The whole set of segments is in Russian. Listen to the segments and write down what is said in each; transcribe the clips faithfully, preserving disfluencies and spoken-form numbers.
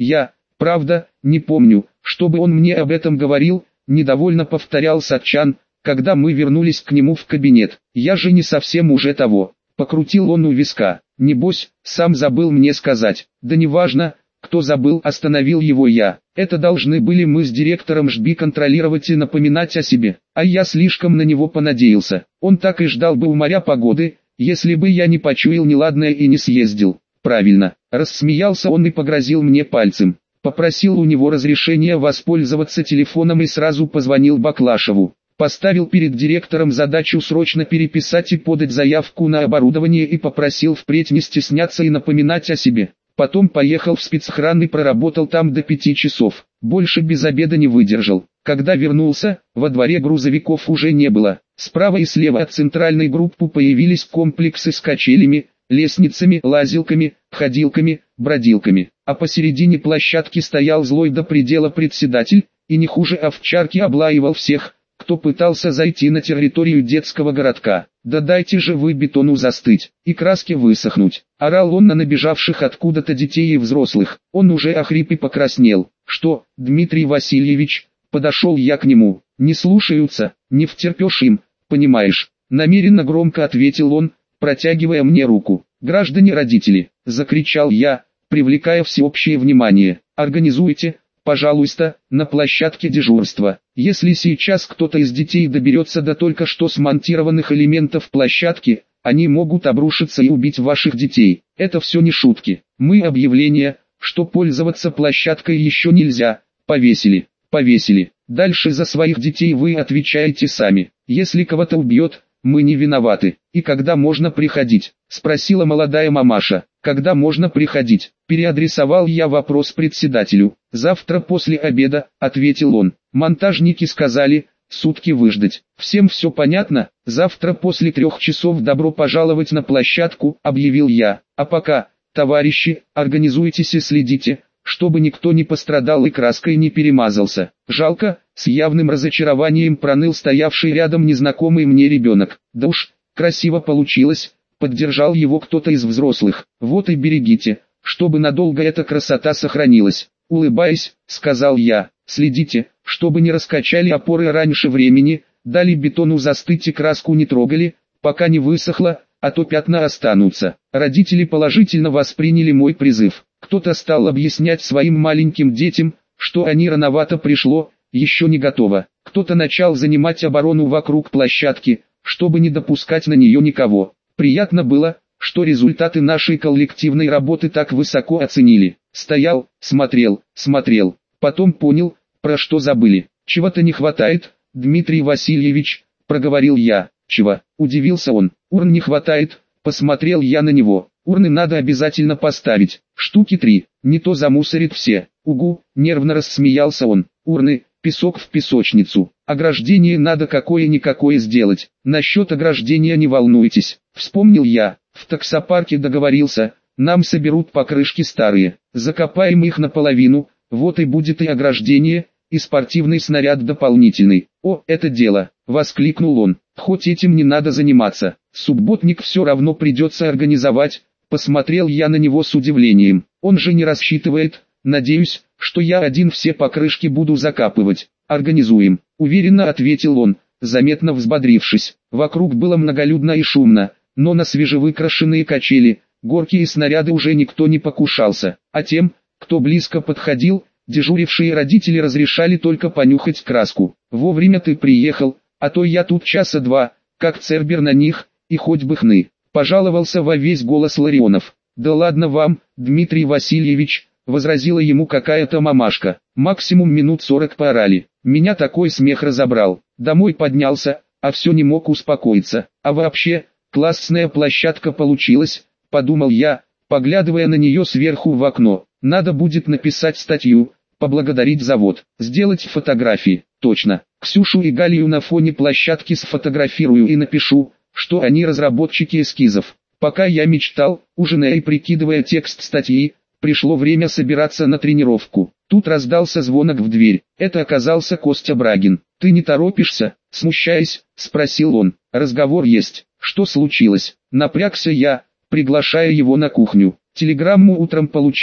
Я, правда, не помню, чтобы он мне об этом говорил, недовольно повторял Сатчан, когда мы вернулись к нему в кабинет. Я же не совсем уже того. Покрутил он у виска. Небось, сам забыл мне сказать. Да неважно, кто забыл, остановил его я. Это должны были мы с директором ЖБИ контролировать и напоминать о себе. А я слишком на него понадеялся. Он так и ждал бы у моря погоды, если бы я не почуял неладное и не съездил. Правильно. Рассмеялся он и погрозил мне пальцем. Попросил у него разрешения воспользоваться телефоном и сразу позвонил Баклашеву. Поставил перед директором задачу срочно переписать и подать заявку на оборудование и попросил впредь не стесняться и напоминать о себе. Потом поехал в спецохран и проработал там до пяти часов. Больше без обеда не выдержал. Когда вернулся, во дворе грузовиков уже не было. Справа и слева от центральной группы появились комплексы с качелями, лестницами, лазилками, ходилками, бродилками. А посередине площадки стоял злой до предела председатель, и не хуже овчарки облаивал всех, кто пытался зайти на территорию детского городка. «Да дайте же вы бетону застыть и краске высохнуть!» Орал он на набежавших откуда-то детей и взрослых. Он уже охрип и покраснел. «Что, Дмитрий Васильевич?» Подошел я к нему. «Не слушаются, не втерпешь им, понимаешь?» Намеренно громко ответил он, протягивая мне руку. «Граждане-родители!» — закричал я, привлекая всеобщее внимание. «Организуйте, пожалуйста, на площадке дежурства. Если сейчас кто-то из детей доберется до только что смонтированных элементов площадки, они могут обрушиться и убить ваших детей. Это все не шутки. Мы объявление, что пользоваться площадкой еще нельзя, повесили, повесили. Дальше за своих детей вы отвечаете сами. Если кого-то убьет, мы не виноваты. И когда можно приходить?» — спросила молодая мамаша. «Когда можно приходить?» — переадресовал я вопрос председателю. «Завтра после обеда», — ответил он. «Монтажники сказали, сутки выждать. Всем все понятно? Завтра после трех часов добро пожаловать на площадку», — объявил я. «А пока, товарищи, организуйтесь и следите, чтобы никто не пострадал и краской не перемазался». «Жалко», — с явным разочарованием проныл стоявший рядом незнакомый мне ребенок. «Да уж, красиво получилось», — поддержал его кто-то из взрослых. «Вот и берегите, чтобы надолго эта красота сохранилась». «Улыбаясь, сказал я, следите, чтобы не раскачали опоры раньше времени, дали бетону застыть и краску не трогали, пока не высохла, а то пятна останутся». Родители положительно восприняли мой призыв. Кто-то стал объяснять своим маленьким детям, что они рановато пришло, еще не готово. Кто-то начал занимать оборону вокруг площадки, чтобы не допускать на нее никого. Приятно было, что результаты нашей коллективной работы так высоко оценили. Стоял, смотрел, смотрел, потом понял, про что забыли. «Чего-то не хватает, Дмитрий Васильевич», — проговорил я. «Чего?» — удивился он. «Урн не хватает», — посмотрел я на него. «Урны надо обязательно поставить, штуки три, не то замусорит все». «Угу», — нервно рассмеялся он. «Урны, песок в песочницу. Ограждение надо какое-никакое сделать. Насчет ограждения не волнуйтесь». Вспомнил я, в таксопарке договорился, нам соберут покрышки старые, закопаем их наполовину, вот и будет и ограждение, и спортивный снаряд дополнительный. «О, это дело!» — воскликнул он. «Хоть этим не надо заниматься, субботник все равно придется организовать». Посмотрел я на него с удивлением. Он же не рассчитывает, надеюсь, что я один все покрышки буду закапывать. «Организуем», — уверенно ответил он, заметно взбодрившись. Вокруг было многолюдно и шумно, но на свежевыкрашенные качели, горки и снаряды уже никто не покушался, а тем, кто близко подходил, дежурившие родители разрешали только понюхать краску. «Вовремя ты приехал, а то я тут часа два, как цербер на них, и хоть бы хны», — пожаловался во весь голос Ларионов. «Да ладно вам, Дмитрий Васильевич», — возразила ему какая-то мамашка. «Максимум минут сорок поорали. Меня такой смех разобрал. Домой поднялся, а все не мог успокоиться. А вообще, классная площадка получилась», — подумал я, поглядывая на нее сверху в окно. «Надо будет написать статью, поблагодарить завод, сделать фотографии». Точно, Ксюшу и Галию на фоне площадки сфотографирую и напишу, что они разработчики эскизов. Пока я мечтал, ужиная и прикидывая текст статьи, пришло время собираться на тренировку. Тут раздался звонок в дверь. Это оказался Костя Брагин. «Ты не торопишься?» — смущаясь, спросил он. «Разговор есть. Что случилось?» Напрягся я, приглашая его на кухню. «Телеграмму утром получили.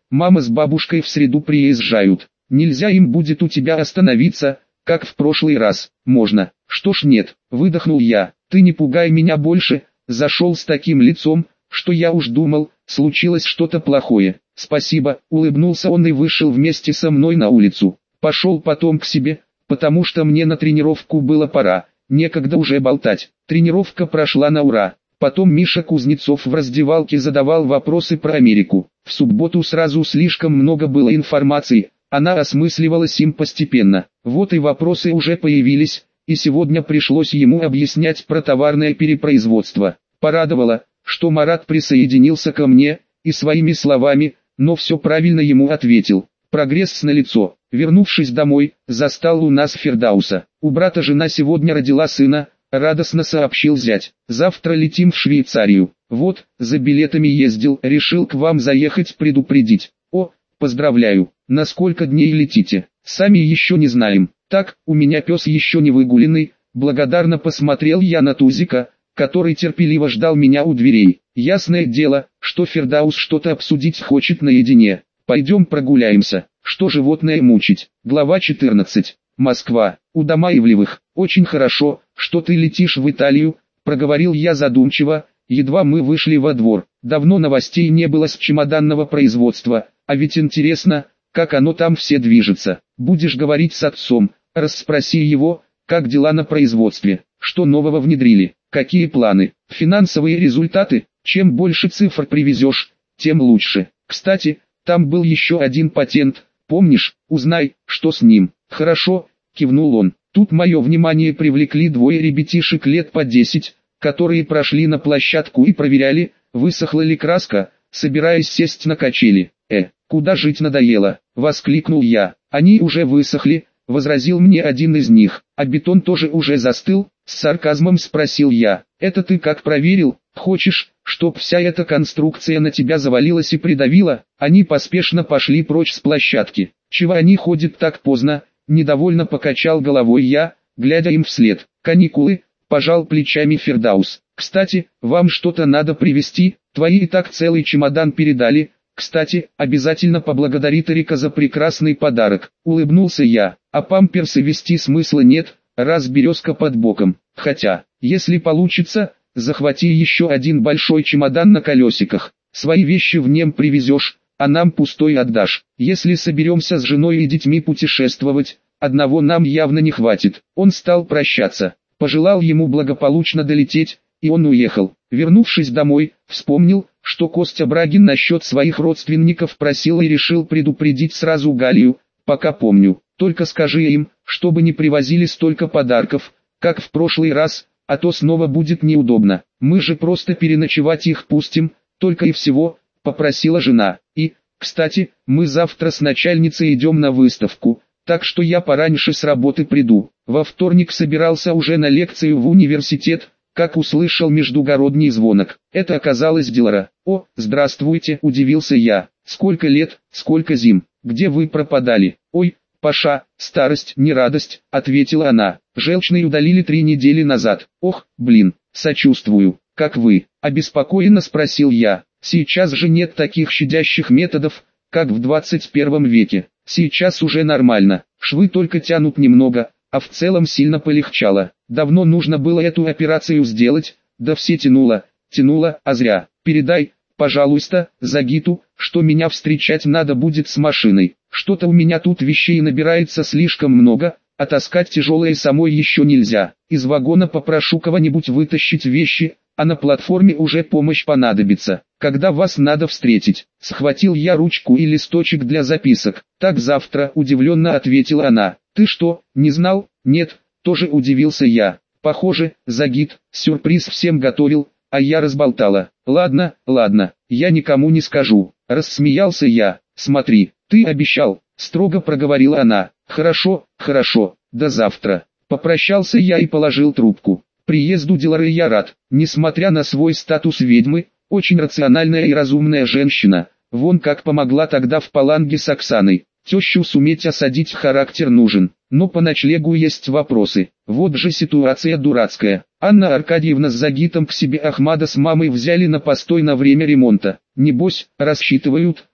Мама с бабушкой в среду приезжают. Нельзя им будет у тебя остановиться, как в прошлый раз. Можно. Что ж нет, выдохнул я. Ты не пугай меня больше. Зашел с таким лицом, что я уж думал, случилось что-то плохое. Спасибо, улыбнулся он и вышел вместе со мной на улицу. Пошел потом к себе, потому что мне на тренировку было пора. Некогда уже болтать. Тренировка прошла на ура. Потом Миша Кузнецов в раздевалке задавал вопросы про Америку. В субботу сразу слишком много было информации, она осмысливалась им постепенно. Вот и вопросы уже появились, и сегодня пришлось ему объяснять про товарное перепроизводство. Порадовало, что Марат присоединился ко мне, и своими словами, но все правильно ему ответил. Прогресс налицо. Вернувшись домой, застал у нас Фердауса. У брата жена сегодня родила сына, радостно сообщил зять. Завтра летим в Швейцарию. Вот, за билетами ездил, решил к вам заехать предупредить. О, поздравляю. На сколько дней летите? Сами еще не знаем. Так, у меня пес еще не выгуленный. Благодарно посмотрел я на Тузика, который терпеливо ждал меня у дверей. Ясное дело, что Фердаус что-то обсудить хочет наедине. Пойдем прогуляемся. Что животное мучить? Глава четырнадцать. Москва. У Домаевлевых. Очень хорошо, что ты летишь в Италию, проговорил я задумчиво, едва мы вышли во двор. Давно новостей не было с чемоданного производства, а ведь интересно, как оно там все движется. Будешь говорить с отцом, расспроси его, как дела на производстве, что нового внедрили, какие планы, финансовые результаты. Чем больше цифр привезешь, тем лучше. Кстати, там был еще один патент, помнишь? Узнай, что с ним. Хорошо, кивнул он. Тут мое внимание привлекли двое ребятишек лет по десять, которые прошли на площадку и проверяли, высохла ли краска, собираясь сесть на качели. «Э, куда жить надоело?» — воскликнул я. «Они уже высохли», — возразил мне один из них. «А бетон тоже уже застыл?» — с сарказмом спросил я. «Это ты как проверил? Хочешь, чтоб вся эта конструкция на тебя завалилась и придавила?» Они поспешно пошли прочь с площадки. «Чего они ходят так поздно?» — недовольно покачал головой я, глядя им вслед. «Каникулы», — пожал плечами Фердаус. «Кстати, вам что-то надо привезти, твои и так целый чемодан передали. Кстати, обязательно поблагодари Тарика за прекрасный подарок», — улыбнулся я. «А памперсы везти смысла нет, раз березка под боком. Хотя, если получится, захвати еще один большой чемодан на колесиках. Свои вещи в нем привезешь, а нам пустой отдашь. Если соберемся с женой и детьми путешествовать, одного нам явно не хватит». Он стал прощаться. Пожелал ему благополучно долететь, и он уехал. Вернувшись домой, вспомнил, что Костя Брагин насчет своих родственников просил и решил предупредить сразу Галию. «Пока помню, только скажи им, чтобы не привозили столько подарков, как в прошлый раз, а то снова будет неудобно. Мы же просто переночевать их пустим, только и всего», — попросила жена. «И, кстати, мы завтра с начальницей идем на выставку, так что я пораньше с работы приду». Во вторник собирался уже на лекцию в университет, как услышал междугородний звонок. Это оказалось Дилара. «О, здравствуйте», — удивился я. «Сколько лет, сколько зим, где вы пропадали?» «Ой, Паша, старость не радость», — ответила она. «Желчный удалили три недели назад». «Ох, блин, сочувствую. Как вы?» — обеспокоенно спросил я. «Сейчас же нет таких щадящих методов, как в двадцать первом веке. Сейчас уже нормально, швы только тянут немного, а в целом сильно полегчало. Давно нужно было эту операцию сделать, да все тянуло, тянуло, а зря. Передай, пожалуйста, Загиту, что меня встречать надо будет с машиной. Что-то у меня тут вещей набирается слишком много, а таскать тяжелое самой еще нельзя. Из вагона попрошу кого-нибудь вытащить вещи, а на платформе уже помощь понадобится. Когда вас надо встретить?» Схватил я ручку и листочек для записок. «Так завтра», — удивленно ответила она. «Ты что, не знал?» «Нет», — тоже удивился я. «Похоже, Загит сюрприз всем готовил, а я разболтала». «Ладно, ладно, я никому не скажу», — рассмеялся я. «Смотри, ты обещал», — строго проговорила она. «Хорошо, хорошо, до завтра». Попрощался я и положил трубку. Приезду Дилары я рад, несмотря на свой статус ведьмы, очень рациональная и разумная женщина, вон как помогла тогда в Паланге с Оксаной. Тещу суметь осадить характер нужен, но по ночлегу есть вопросы. Вот же ситуация дурацкая. Анна Аркадьевна с Загитом к себе Ахмада с мамой взяли на постой на время ремонта. Небось, рассчитывают,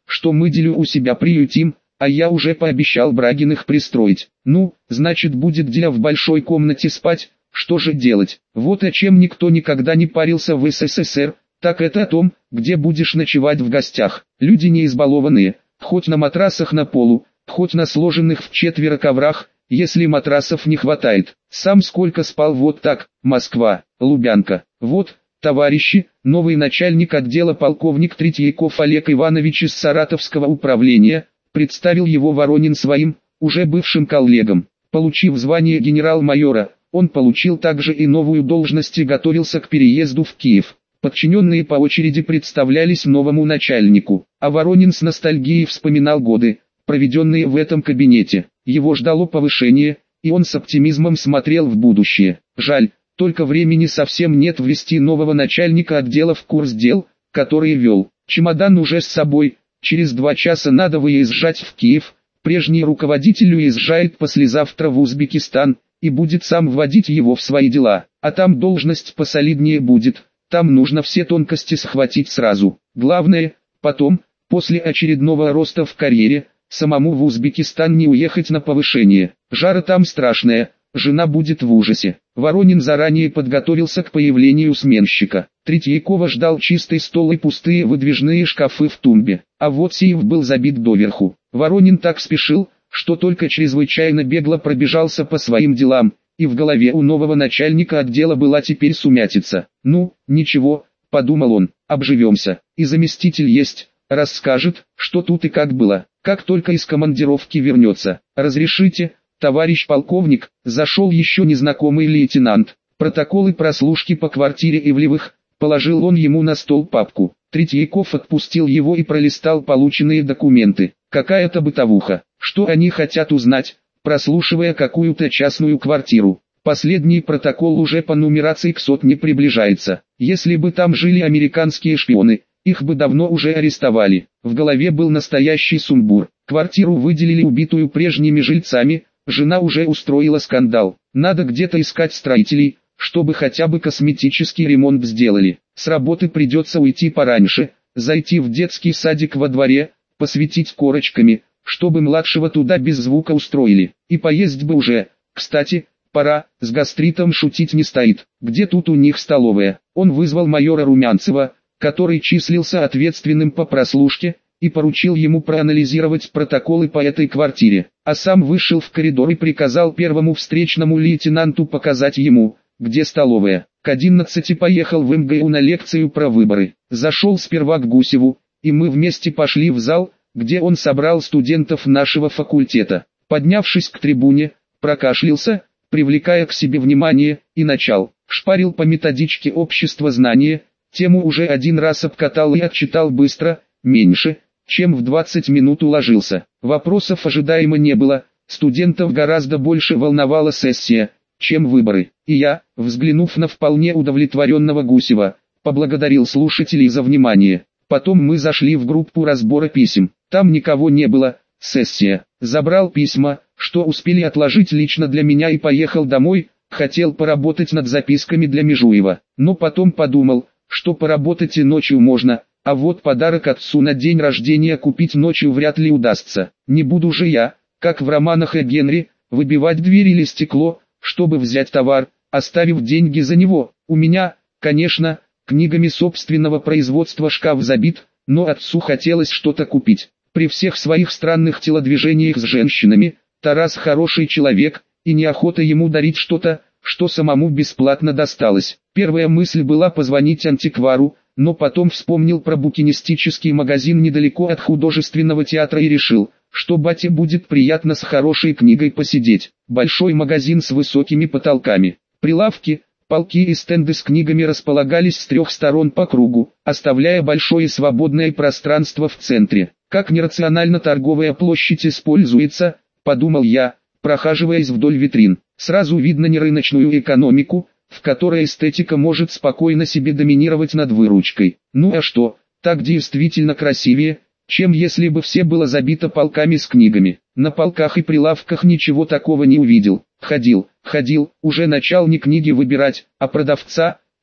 что мы Делю у себя приютим, а я уже пообещал Брагиных пристроить. Ну, значит будет Деля в большой комнате спать, что же делать? Вот о чем никто никогда не парился в СССР, так это о том, где будешь ночевать в гостях. Люди не избалованные, хоть на матрасах на полу, хоть на сложенных в четверо коврах, если матрасов не хватает. Сам сколько спал вот так, Москва, Лубянка. Вот, товарищи, новый начальник отдела полковник Третьяков Олег Иванович из Саратовского управления, представил его Воронин своим, уже бывшим коллегам. Получив звание генерал-майора, он получил также и новую должность и готовился к переезду в Киев. Подчиненные по очереди представлялись новому начальнику, а Воронин с ностальгией вспоминал годы, проведенные в этом кабинете. Его ждало повышение, и он с оптимизмом смотрел в будущее. Жаль, только времени совсем нет ввести нового начальника отдела в курс дел, который вел. Чемодан уже с собой, через два часа надо выезжать в Киев, прежний руководитель уезжает послезавтра в Узбекистан, и будет сам вводить его в свои дела, а там должность посолиднее будет. Там нужно все тонкости схватить сразу. Главное, потом, после очередного роста в карьере, самому в Узбекистан не уехать на повышение. Жара там страшная, жена будет в ужасе. Воронин заранее подготовился к появлению сменщика. Третьякова ждал чистый стол и пустые выдвижные шкафы в тумбе. А вот сейф был забит доверху. Воронин так спешил, что только чрезвычайно бегло пробежался по своим делам. И в голове у нового начальника отдела была теперь сумятица. «Ну, ничего», — подумал он, — «обживемся, и заместитель есть, расскажет, что тут и как было, как только из командировки вернется. Разрешите, товарищ полковник», — зашел еще незнакомый лейтенант. Протоколы прослушки по квартире Ивлевых, положил он ему на стол папку. Третьяков отпустил его и пролистал полученные документы. Какая-то бытовуха, что они хотят узнать, прослушивая какую-то частную квартиру. Последний протокол уже по нумерации к сотне приближается. Если бы там жили американские шпионы, их бы давно уже арестовали. В голове был настоящий сумбур. Квартиру выделили убитую прежними жильцами, жена уже устроила скандал. Надо где-то искать строителей, чтобы хотя бы косметический ремонт сделали. С работы придется уйти пораньше, зайти в детский садик во дворе, посветить корочками, чтобы младшего туда без звука устроили. И поесть бы уже. Кстати, пора, с гастритом шутить не стоит. Где тут у них столовая? Он вызвал майора Румянцева, который числился ответственным по прослушке, и поручил ему проанализировать протоколы по этой квартире. А сам вышел в коридор и приказал первому встречному лейтенанту показать ему, где столовая. К одиннадцати поехал в эм гэ у на лекцию про выборы. Зашел сперва к Гусеву, и мы вместе пошли в зал, где он собрал студентов нашего факультета. Поднявшись к трибуне, прокашлялся, привлекая к себе внимание, и начал. Шпарил по методичке общества знания, тему уже один раз обкатал и отчитал быстро, меньше, чем в двадцать минут уложился. Вопросов ожидаемо не было, студентов гораздо больше волновала сессия, чем выборы. И я, взглянув на вполне удовлетворенного Гусева, поблагодарил слушателей за внимание. Потом мы зашли в группу разбора писем. Там никого не было, сессия. Забрал письма, что успели отложить лично для меня, и поехал домой. Хотел поработать над записками для Межуева. Но потом подумал, что поработать и ночью можно, а вот подарок отцу на день рождения купить ночью вряд ли удастся. Не буду же я, как в романах о Генри, выбивать дверь или стекло, чтобы взять товар, оставив деньги за него. У меня, конечно, книгами собственного производства шкаф забит, но отцу хотелось что-то купить. При всех своих странных телодвижениях с женщинами, Тарас хороший человек, и неохота ему дарить что-то, что самому бесплатно досталось. Первая мысль была позвонить антиквару, но потом вспомнил про букинистический магазин недалеко от художественного театра и решил, что бате будет приятно с хорошей книгой посидеть. Большой магазин с высокими потолками. Прилавки, полки и стенды с книгами располагались с трех сторон по кругу, оставляя большое свободное пространство в центре. Как нерационально торговая площадь используется, подумал я, прохаживаясь вдоль витрин. Сразу видно нерыночную экономику, в которой эстетика может спокойно себе доминировать над выручкой. Ну а что, так действительно красивее, чем если бы все было забито полками с книгами. На полках и прилавках ничего такого не увидел. Ходил, ходил, уже начал не книги выбирать, а продавца,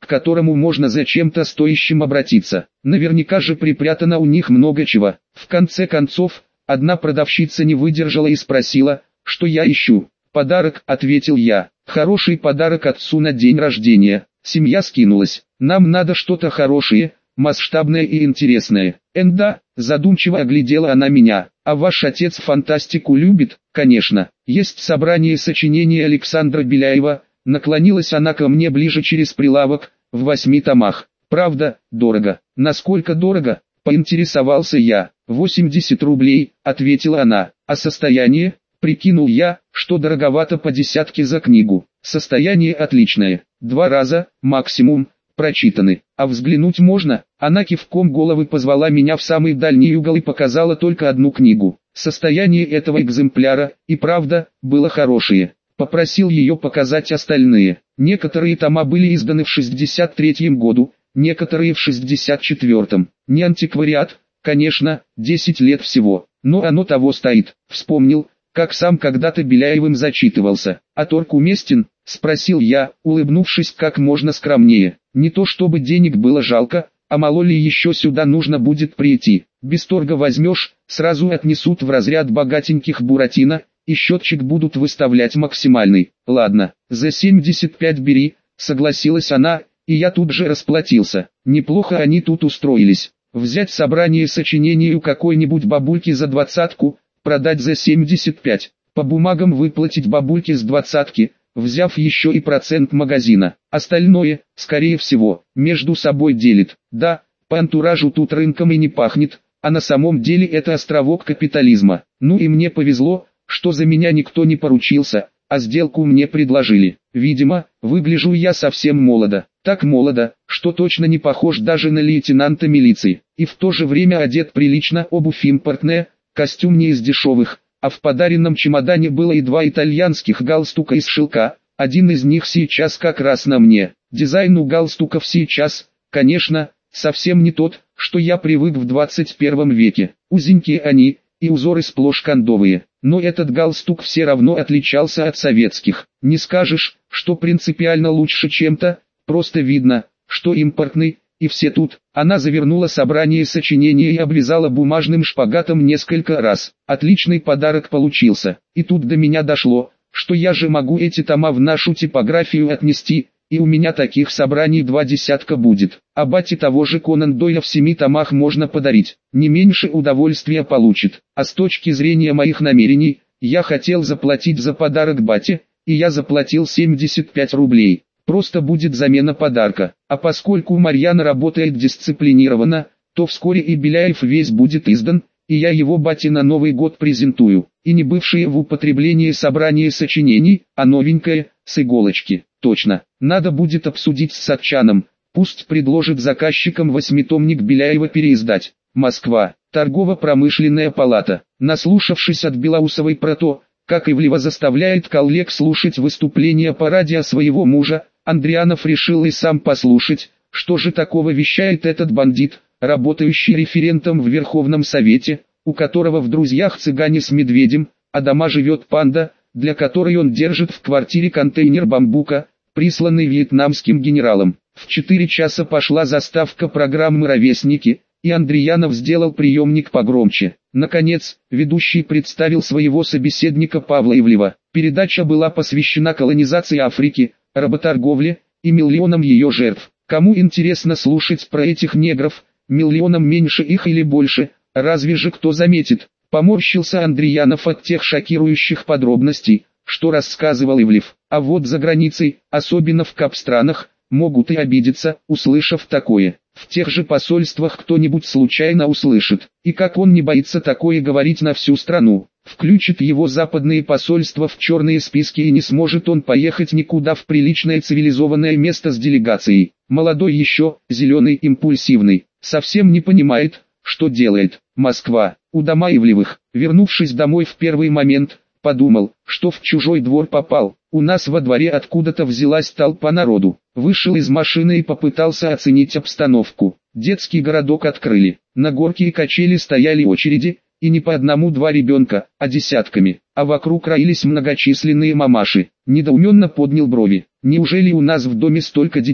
к которому можно за чем-то стоящим обратиться. Наверняка же припрятано у них много чего. В конце концов, одна продавщица не выдержала и спросила, что я ищу. «Подарок», — ответил я. «Хороший подарок отцу на день рождения». Семья скинулась. «Нам надо что-то хорошее, масштабное и интересное». «Энда», — задумчиво оглядела она меня. «А ваш отец фантастику любит?» «Конечно. Есть собрание сочинений Александра Беляева». Наклонилась она ко мне ближе через прилавок, в восьми томах. «Правда, дорого». «Насколько дорого?» — поинтересовался я. «восемьдесят рублей», — ответила она. «А состояние?» — прикинул я, что дороговато по десятке за книгу. «Состояние отличное. Два раза, максимум, прочитаны. А взглянуть можно?» Она кивком головы позвала меня в самый дальний угол и показала только одну книгу. Состояние этого экземпляра, и правда, было хорошее. Попросил ее показать остальные. Некоторые тома были изданы в шестьдесят третьем году, некоторые в шестьдесят четвёртом. Не антиквариат, конечно, десять лет всего, но оно того стоит. Вспомнил, как сам когда-то Беляевым зачитывался. «А торг уместен?» — спросил я, улыбнувшись как можно скромнее. Не то чтобы денег было жалко, а мало ли еще сюда нужно будет прийти. Без торга возьмешь, сразу отнесут в разряд богатеньких Буратино, и счетчик будут выставлять максимальный. «Ладно, за семьдесят пять бери», — согласилась она, и я тут же расплатился. Неплохо они тут устроились. Взять собрание сочинений у какой-нибудь бабульки за двадцатку, продать за семьдесят пять, по бумагам выплатить бабульке с двадцатки, взяв еще и процент магазина. Остальное, скорее всего, между собой делит. Да, по антуражу тут рынком и не пахнет, а на самом деле это островок капитализма. Ну и мне повезло, что за меня никто не поручился, а сделку мне предложили. Видимо, выгляжу я совсем молодо. Так молодо, что точно не похож даже на лейтенанта милиции. И в то же время одет прилично, обувь импортная, костюм не из дешевых, а в подаренном чемодане было и два итальянских галстука из шелка, один из них сейчас как раз на мне. Дизайн у галстуков сейчас, конечно, совсем не тот, что я привык в двадцать первом веке. Узенькие они, и узоры сплошь кондовые. Но этот галстук все равно отличался от советских. Не скажешь, что принципиально лучше чем-то, просто видно, что импортный, и все тут. Она завернула собрание сочинений и обвязала бумажным шпагатом несколько раз. Отличный подарок получился. И тут до меня дошло, что я же могу эти тома в нашу типографию отнести, и у меня таких собраний два десятка будет. А бате того же Конан Дойля в семи томах можно подарить. Не меньше удовольствия получит. А с точки зрения моих намерений, я хотел заплатить за подарок бате, и я заплатил семьдесят пять рублей. Просто будет замена подарка. А поскольку Марьяна работает дисциплинированно, то вскоре и Беляев весь будет издан, и я его бате на Новый год презентую. И не бывшие в употреблении собрание сочинений, а новенькое, с иголочки. Точно, надо будет обсудить с Сатчаном, пусть предложит заказчикам восьмитомник Беляева переиздать. Москва, торгово-промышленная палата. Наслушавшись от Белоусовой про то, как Ивлева заставляет коллег слушать выступления по радио своего мужа, Андрианов решил и сам послушать, что же такого вещает этот бандит, работающий референтом в Верховном Совете, у которого в друзьях цыгане с медведем, а дома живет панда, для которой он держит в квартире контейнер бамбука, присланный вьетнамским генералом. В четыре часа пошла заставка программы «Ровесники», и Андриянов сделал приемник погромче. Наконец, ведущий представил своего собеседника Павла Ивлева. Передача была посвящена колонизации Африки, работорговле и миллионам ее жертв. Кому интересно слушать про этих негров, миллионам меньше их или больше, разве же кто заметит? Поморщился Андриянов от тех шокирующих подробностей, что рассказывал Ивлев. А вот за границей, особенно в капстранах, могут и обидеться, услышав такое. В тех же посольствах кто-нибудь случайно услышит. И как он не боится такое говорить на всю страну, включит его западные посольства в черные списки, и не сможет он поехать никуда в приличное цивилизованное место с делегацией. Молодой еще, зеленый, импульсивный, совсем не понимает, что делает. Москва, у дома Ивлевых. Вернувшись домой в первый момент, подумал, что в чужой двор попал. У нас во дворе откуда-то взялась толпа народу. Вышел из машины и попытался оценить обстановку. Детский городок открыли. На горке и качели стояли очереди, и не по одному-два ребенка, а десятками. А вокруг роились многочисленные мамаши. Недоуменно поднял брови. Неужели у нас в доме столько детей?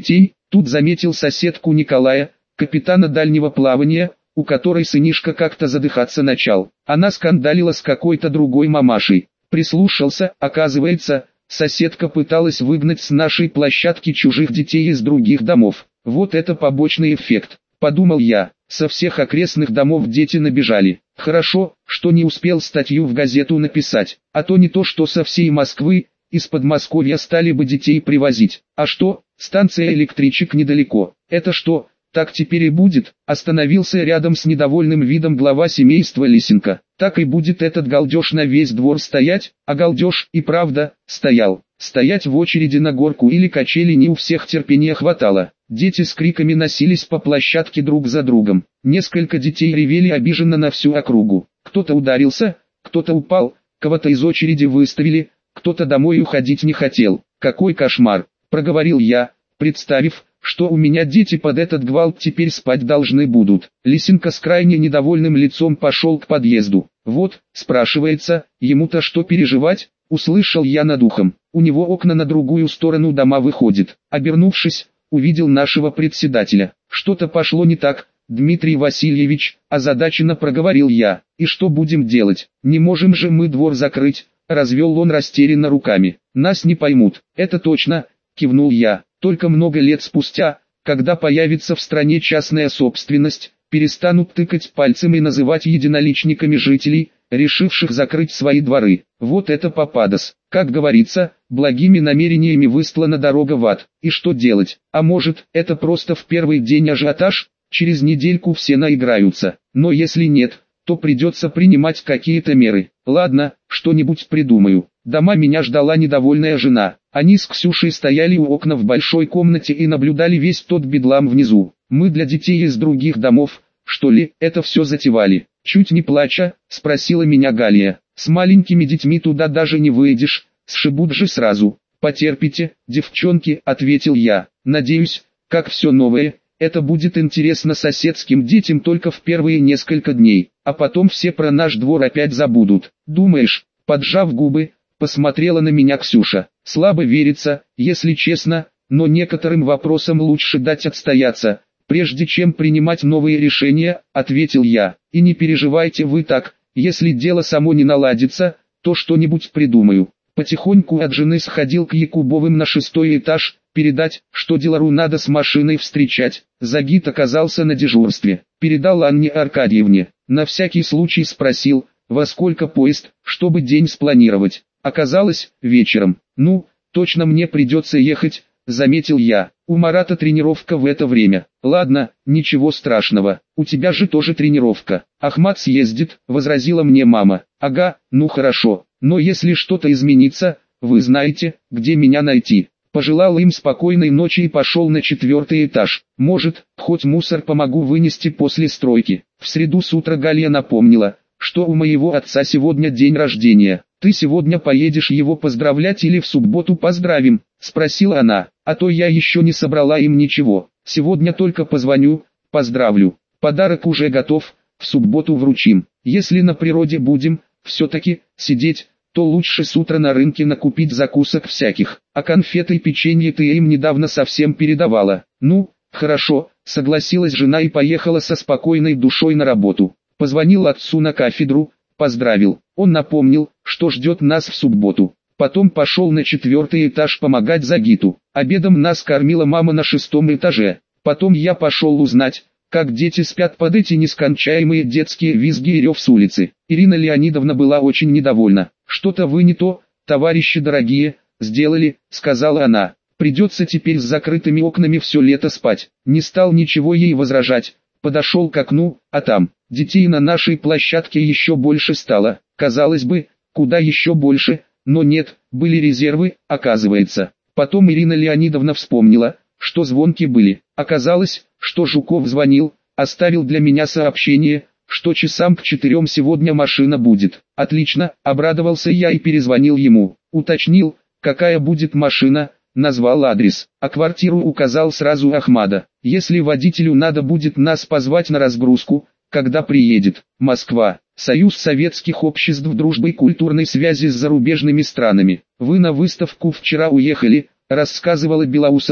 Тут заметил соседку Николая, капитана дальнего плавания, у которой сынишка как-то задыхаться начал. Она скандалила с какой-то другой мамашей. Прислушался, оказывается, соседка пыталась выгнать с нашей площадки чужих детей из других домов. Вот это побочный эффект, подумал я. Со всех окрестных домов дети набежали. Хорошо, что не успел статью в газету написать, а то не то что со всей Москвы, из Подмосковья стали бы детей привозить. А что, станция электричек недалеко. Это что, так теперь и будет? Остановился рядом с недовольным видом глава семейства Лисенко. Так и будет этот галдеж на весь двор стоять, а галдеж и правда стоял. Стоять в очереди на горку или качели не у всех терпения хватало. Дети с криками носились по площадке друг за другом. Несколько детей ревели обиженно на всю округу. Кто-то ударился, кто-то упал, кого-то из очереди выставили, кто-то домой уходить не хотел. «Какой кошмар!» – проговорил я, представив, что у меня дети под этот гвалт теперь спать должны будут. Лисенко с крайне недовольным лицом пошел к подъезду. «Вот, спрашивается, ему-то что переживать?» – услышал я над ухом. «У него окна на другую сторону дома выходят». Обернувшись, увидел нашего председателя. «Что-то пошло не так, Дмитрий Васильевич», – озадаченно проговорил я. «И что будем делать? Не можем же мы двор закрыть», – развел он растерянно руками. «Нас не поймут». «Это точно», – кивнул я. «Только много лет спустя, когда появится в стране частная собственность, перестанут тыкать пальцем и называть единоличниками жителей, решивших закрыть свои дворы. Вот это попадос. Как говорится, благими намерениями выстлана дорога в ад. И что делать? А может, это просто в первый день ажиотаж? Через недельку все наиграются. Но если нет, то придется принимать какие-то меры. Ладно, что-нибудь придумаю». Дома меня ждала недовольная жена. Они с Ксюшей стояли у окна в большой комнате и наблюдали весь тот бедлам внизу. «Мы для детей из других домов, что ли, это все затевали?» Чуть не плача, спросила меня Галия. «С маленькими детьми туда даже не выйдешь, сшибут же сразу». «Потерпите, девчонки», — ответил я. «Надеюсь, как все новое, это будет интересно соседским детям только в первые несколько дней, а потом все про наш двор опять забудут». «Думаешь?» — поджав губы, посмотрела на меня Ксюша. «Слабо верится, если честно, но некоторым вопросам лучше дать отстояться, прежде чем принимать новые решения», — ответил я. «И не переживайте вы так, если дело само не наладится, то что-нибудь придумаю». Потихоньку от жены сходил к Якубовым на шестой этаж, передать, что Дилару надо с машиной встречать. Загид оказался на дежурстве. Передал Анне Аркадьевне. На всякий случай спросил, во сколько поезд, чтобы день спланировать. Оказалось, вечером. «Ну, точно мне придется ехать», — заметил я. «У Марата тренировка в это время». «Ладно, ничего страшного, у тебя же тоже тренировка». «Ахмат съездит», — возразила мне мама. «Ага, ну хорошо, но если что-то изменится, вы знаете, где меня найти». Пожелал им спокойной ночи и пошел на четвертый этаж. «Может, хоть мусор помогу вынести после стройки». В среду с утра Галия напомнила, что у моего отца сегодня день рождения. «Ты сегодня поедешь его поздравлять или в субботу поздравим?» – спросила она. «А то я еще не собрала им ничего. Сегодня только позвоню, поздравлю. Подарок уже готов, в субботу вручим. Если на природе будем, все-таки, сидеть, то лучше с утра на рынке накупить закусок всяких. А конфеты и печенье ты им недавно совсем передавала». «Ну, хорошо», – согласилась жена и поехала со спокойной душой на работу. Позвонил отцу на кафедру, поздравил. Он напомнил, что ждет нас в субботу. Потом пошел на четвертый этаж помогать Загиту. Обедом нас кормила мама на шестом этаже. Потом я пошел узнать, как дети спят под эти нескончаемые детские визги и рев с улицы. Ирина Леонидовна была очень недовольна. «Что-то вы не то, товарищи дорогие, сделали», — сказала она. «Придется теперь с закрытыми окнами все лето спать». Не стал ничего ей возражать. Подошел к окну, а там, детей на нашей площадке еще больше стало. Казалось бы, куда еще больше, но нет, были резервы, оказывается. Потом Ирина Леонидовна вспомнила, что звонки были. Оказалось, что Жуков звонил, оставил для меня сообщение, что часам к четырем сегодня машина будет. «Отлично», — обрадовался я и перезвонил ему. Уточнил, какая будет машина, назвал адрес, а квартиру указал сразу Ахмада. «Если водителю надо будет нас позвать на разгрузку, когда приедет». Москва. Союз Советских Обществ Дружбы и Культурной Связи с зарубежными странами. «Вы на выставку вчера уехали», — рассказывала Белоусова,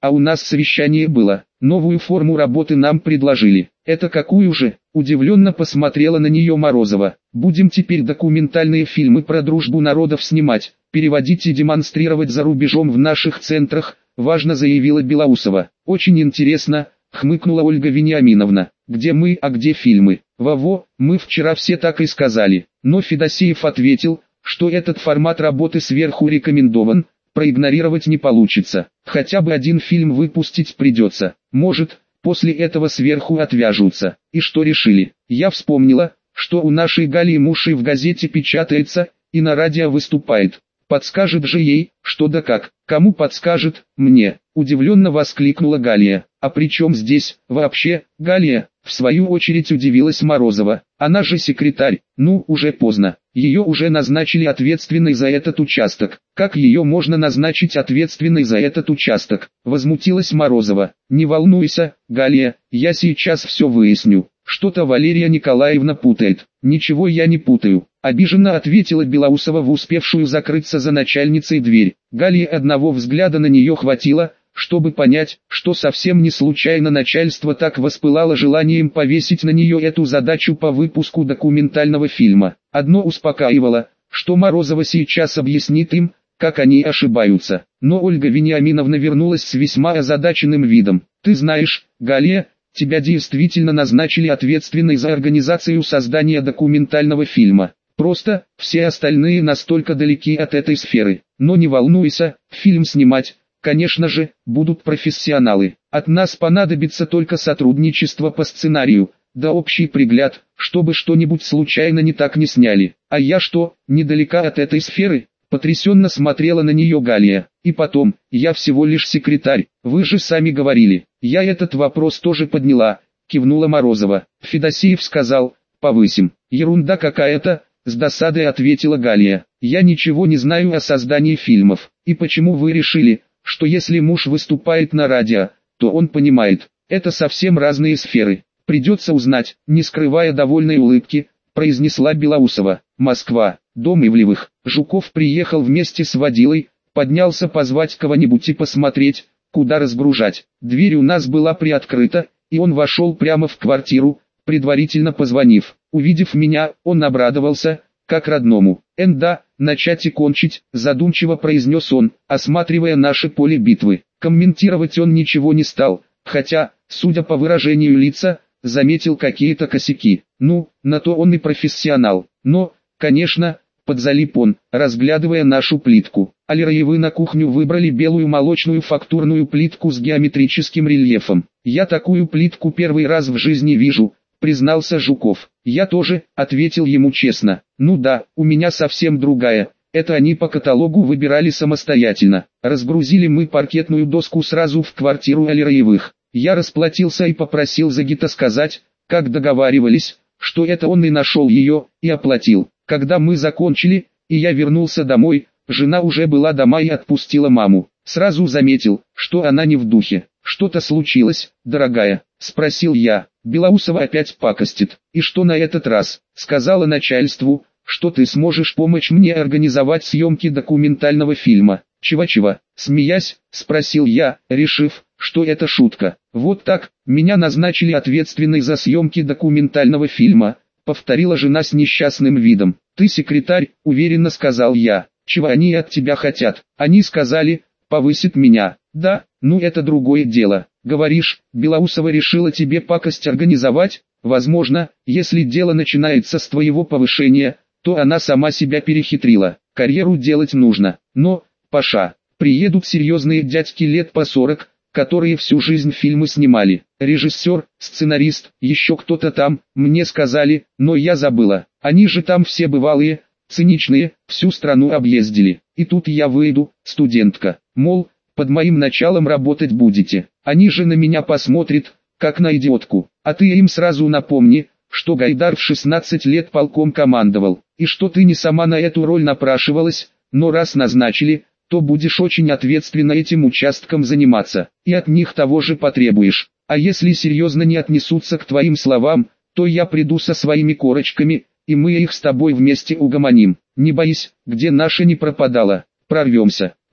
а у нас совещание было. Новую форму работы нам предложили. Это какую же? Удивленно посмотрела на нее Морозова. Будем теперь документальные фильмы про дружбу народов снимать, переводить и демонстрировать за рубежом в наших центрах, важно заявила Белоусова. Очень интересно, хмыкнула Ольга Вениаминовна. Где мы, а где фильмы? Во-во, мы вчера все так и сказали. Но Федосеев ответил, что этот формат работы сверху рекомендован, проигнорировать не получится. Хотя бы один фильм выпустить придется. Может, после этого сверху отвяжутся. И что решили? Я вспомнила, что у нашей Гали Муши в газете печатается, и на радио выступает. Подскажет же ей, что да как. Кому подскажет? Мне. Удивленно воскликнула Галия. А при чем здесь, вообще, Галия? В свою очередь удивилась Морозова. Она же секретарь. Ну, уже поздно. Ее уже назначили ответственной за этот участок. Как ее можно назначить ответственной за этот участок? Возмутилась Морозова. Не волнуйся, Галия, я сейчас все выясню. Что-то Валерия Николаевна путает. Ничего я не путаю. Обиженно ответила Белоусова в успевшую закрыться за начальницей дверь. Галии одного взгляда на нее хватило, чтобы понять, что совсем не случайно начальство так воспылало желанием повесить на нее эту задачу по выпуску документального фильма. Одно успокаивало, что Морозова сейчас объяснит им, как они ошибаются. Но Ольга Вениаминовна вернулась с весьма озадаченным видом. «Ты знаешь, Галия, тебя действительно назначили ответственной за организацию создания документального фильма. Просто, все остальные настолько далеки от этой сферы. Но не волнуйся, фильм снимать, конечно же, будут профессионалы. От нас понадобится только сотрудничество по сценарию, да общий пригляд, чтобы что-нибудь случайно не так не сняли. А я что, недалека от этой сферы?» Потрясенно смотрела на нее Галия. «И потом, я всего лишь секретарь, вы же сами говорили». «Я этот вопрос тоже подняла», кивнула Морозова. Федосеев сказал, повысим. «Ерунда какая-то», с досадой ответила Галия. «Я ничего не знаю о создании фильмов. И почему вы решили, что если муж выступает на радио, то он понимает? Это совсем разные сферы. Придется узнать», не скрывая довольной улыбки, произнесла Белоусова. Москва, дом Ивлевых. Жуков приехал вместе с водилой, поднялся позвать кого-нибудь и посмотреть, куда разгружать. Дверь у нас была приоткрыта, и он вошел прямо в квартиру, предварительно позвонив. Увидев меня, он обрадовался, как родному. «Энда, начать и кончить», задумчиво произнес он, осматривая наше поле битвы. Комментировать он ничего не стал, хотя, судя по выражению лица, заметил какие-то косяки. Ну, на то он и профессионал. Но, конечно, подзалип он, разглядывая нашу плитку. Алираевы на кухню выбрали белую молочную фактурную плитку с геометрическим рельефом. «Я такую плитку первый раз в жизни вижу», признался Жуков. «Я тоже», ответил ему честно. «Ну да, у меня совсем другая. Это они по каталогу выбирали самостоятельно. Разгрузили мы паркетную доску сразу в квартиру Алираевых. Я расплатился и попросил Загита сказать, как договаривались, что это он и нашел ее, и оплатил. Когда мы закончили, и я вернулся домой, жена уже была дома и отпустила маму. Сразу заметил, что она не в духе. «Что-то случилось, дорогая?» – спросил я. Белоусова опять пакостит. «И что на этот раз?» «Сказала начальству, что ты сможешь помочь мне организовать съемки документального фильма». «Чего-чего?» – смеясь, спросил я, решив, что это шутка. «Вот так, меня назначили ответственной за съемки документального фильма», повторила жена с несчастным видом. «Ты секретарь», уверенно сказал я. «Чего они от тебя хотят?» «Они сказали, повысит меня». «Да, ну это другое дело. Говоришь, Белоусова решила тебе пакость организовать?» «Возможно, если дело начинается с твоего повышения, то она сама себя перехитрила. Карьеру делать нужно. Но, Паша, приедут серьезные дядьки лет по сорок, которые всю жизнь фильмы снимали. Режиссер, сценарист, еще кто-то там, мне сказали, но я забыла. Они же там все бывалые, циничные, всю страну объездили. И тут я выйду, студентка, мол, под моим началом работать будете. Они же на меня посмотрят, как на идиотку. А ты им сразу напомни, что Гайдар в шестнадцать лет полком командовал, и что ты не сама на эту роль напрашивалась, но раз назначили, то будешь очень ответственно этим участком заниматься, и от них того же потребуешь. А если серьезно не отнесутся к твоим словам, то я приду со своими корочками, и мы их с тобой вместе угомоним. Не боись, где наша не пропадала, прорвемся».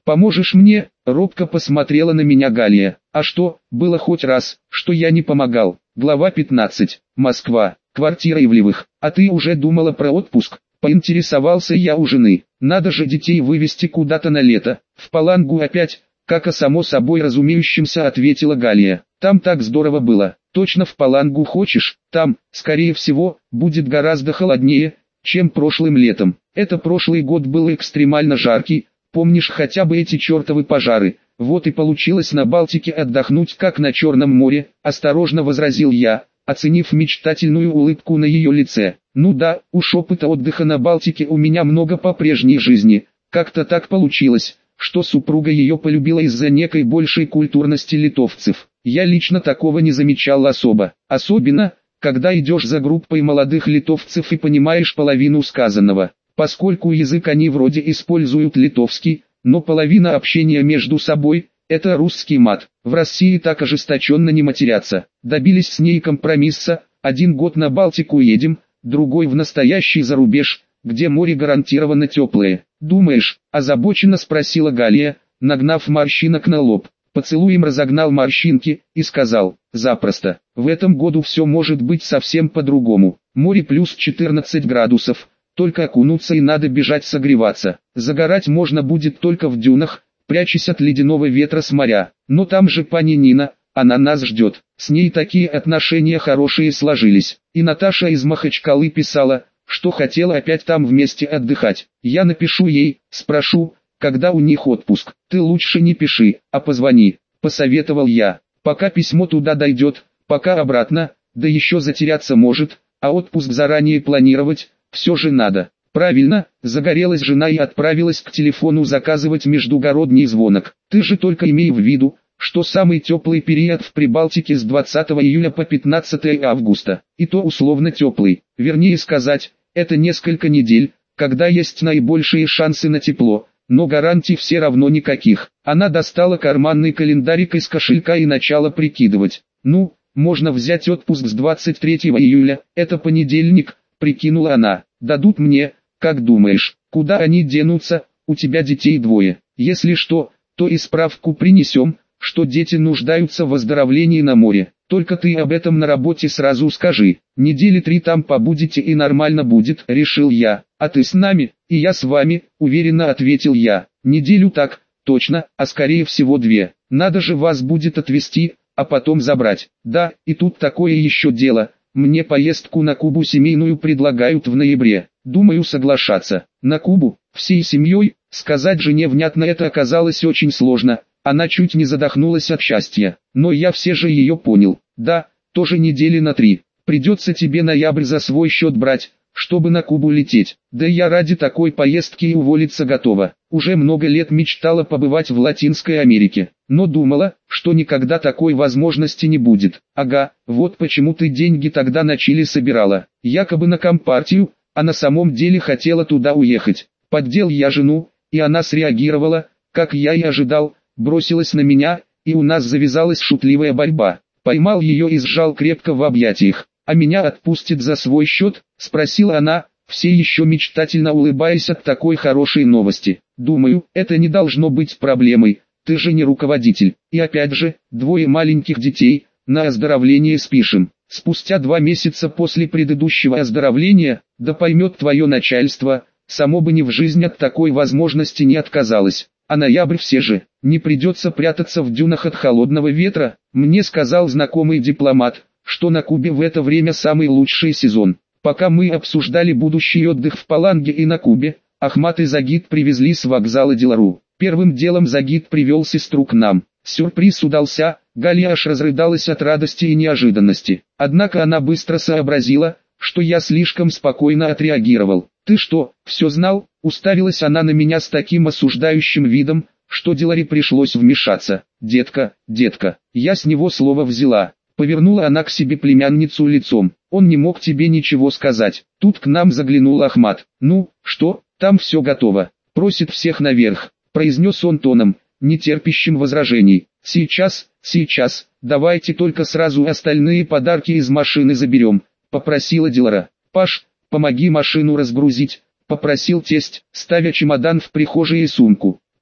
Поможешь мне?» — робко посмотрела на меня Галия. «А что, было хоть раз, что я не помогал?» Глава пятнадцать. Москва. Квартира Ивлевых. «А ты уже думала про отпуск?» Поинтересовался я у жены. «Надо же детей вывести куда-то на лето. В Палангу опять?» Как о само собой разумеющемся ответила Галия. «Там так здорово было. Точно в Палангу хочешь? Там, скорее всего, будет гораздо холоднее, чем прошлым летом. Это прошлый год был экстремально жаркий, помнишь хотя бы эти чертовы пожары? Вот и получилось на Балтике отдохнуть как на Черном море», осторожно возразил я, оценив мечтательную улыбку на ее лице. «Ну да, уж опыта отдыха на Балтике у меня много по прежней жизни. Как-то так получилось, что супруга ее полюбила из-за некой большей культурности литовцев. Я лично такого не замечал особо. Особенно, когда идешь за группой молодых литовцев и понимаешь половину сказанного. Поскольку язык они вроде используют литовский, но половина общения между собой – это русский мат. В России так ожесточенно не матерятся. Добились с ней компромисса, один год на Балтику едем, другой в настоящий зарубеж, где море гарантированно теплое. «Думаешь?» – озабоченно спросила Галия, нагнав морщинок на лоб. Поцелуем разогнал морщинки и сказал: «Запросто. В этом году все может быть совсем по-другому. Море плюс четырнадцать градусов, только окунуться и надо бежать согреваться. Загорать можно будет только в дюнах, прячась от ледяного ветра с моря. Но там же пани Нина, она нас ждет. С ней такие отношения хорошие сложились». И Наташа из Махачкалы писала, что хотела опять там вместе отдыхать. «Я напишу ей, спрошу, когда у них отпуск. Ты лучше не пиши, а позвони», — посоветовал я. «Пока письмо туда дойдет, пока обратно, да еще затеряться может, а отпуск заранее планировать, все же надо». Правильно, загорелась жена и отправилась к телефону заказывать междугородний звонок. «Ты же только имей в виду, что самый теплый период в Прибалтике с двадцатого июля по пятнадцатое августа, и то условно теплый, вернее сказать, это несколько недель, когда есть наибольшие шансы на тепло, но гарантий все равно никаких». Она достала карманный календарик из кошелька и начала прикидывать. «Ну, можно взять отпуск с двадцать третьего июля, это понедельник», прикинула она. «Дадут мне, как думаешь, куда они денутся, у тебя детей двое. Если что, то и справку принесем, что дети нуждаются в выздоровлении на море. Только ты об этом на работе сразу скажи. Недели три там побудете и нормально будет», решил я. «А ты с нами?» «И я с вами», уверенно ответил я. «Неделю так, точно, а скорее всего две. Надо же вас будет отвезти, а потом забрать. Да, и тут такое еще дело. Мне поездку на Кубу семейную предлагают в ноябре. Думаю соглашаться. На Кубу, всей семьей?» Сказать жене внятно это оказалось очень сложно. Она чуть не задохнулась от счастья. Но я все же ее понял. «Да, тоже недели на три. Придется тебе ноябрь за свой счет брать, чтобы на Кубу лететь. Да я ради такой поездки и уволиться готова. Уже много лет мечтала побывать в Латинской Америке, но думала, что никогда такой возможности не будет. Ага, вот почему ты деньги тогда на Чили собирала. Якобы на компартию, а на самом деле хотела туда уехать. Поддел я жену, и она среагировала, как я и ожидал, бросилась на меня, и у нас завязалась шутливая борьба. Поймал ее и сжал крепко в объятиях. «А меня отпустит за свой счет?» – спросила она, все еще мечтательно улыбаясь от такой хорошей новости. «Думаю, это не должно быть проблемой, ты же не руководитель. И опять же, двое маленьких детей, на оздоровление спишем. Спустя два месяца после предыдущего оздоровления, да поймет твое начальство, само бы ни в жизнь от такой возможности не отказалось. А ноябрь все же, не придется прятаться в дюнах от холодного ветра», мне сказал знакомый дипломат, что на Кубе в это время самый лучший сезон. Пока мы обсуждали будущий отдых в Паланге и на Кубе, Ахмат и Загит привезли с вокзала Дилару. Первым делом Загит привел сестру к нам. Сюрприз удался, Галия аж разрыдалась от радости и неожиданности. Однако она быстро сообразила, что я слишком спокойно отреагировал. «Ты что, все знал?» — уставилась она на меня с таким осуждающим видом, что Диларе пришлось вмешаться. «Детка, детка, я с него слово взяла». Повернула она к себе племянницу лицом. «Он не мог тебе ничего сказать». Тут к нам заглянул Ахмат. «Ну, что, там все готово. Просит всех наверх», произнес он тоном, не терпящим возражений. «Сейчас, сейчас, давайте только сразу остальные подарки из машины заберем», попросила Дилара. «Паш, помоги машину разгрузить», попросил тесть, ставя чемодан в прихожей и сумку.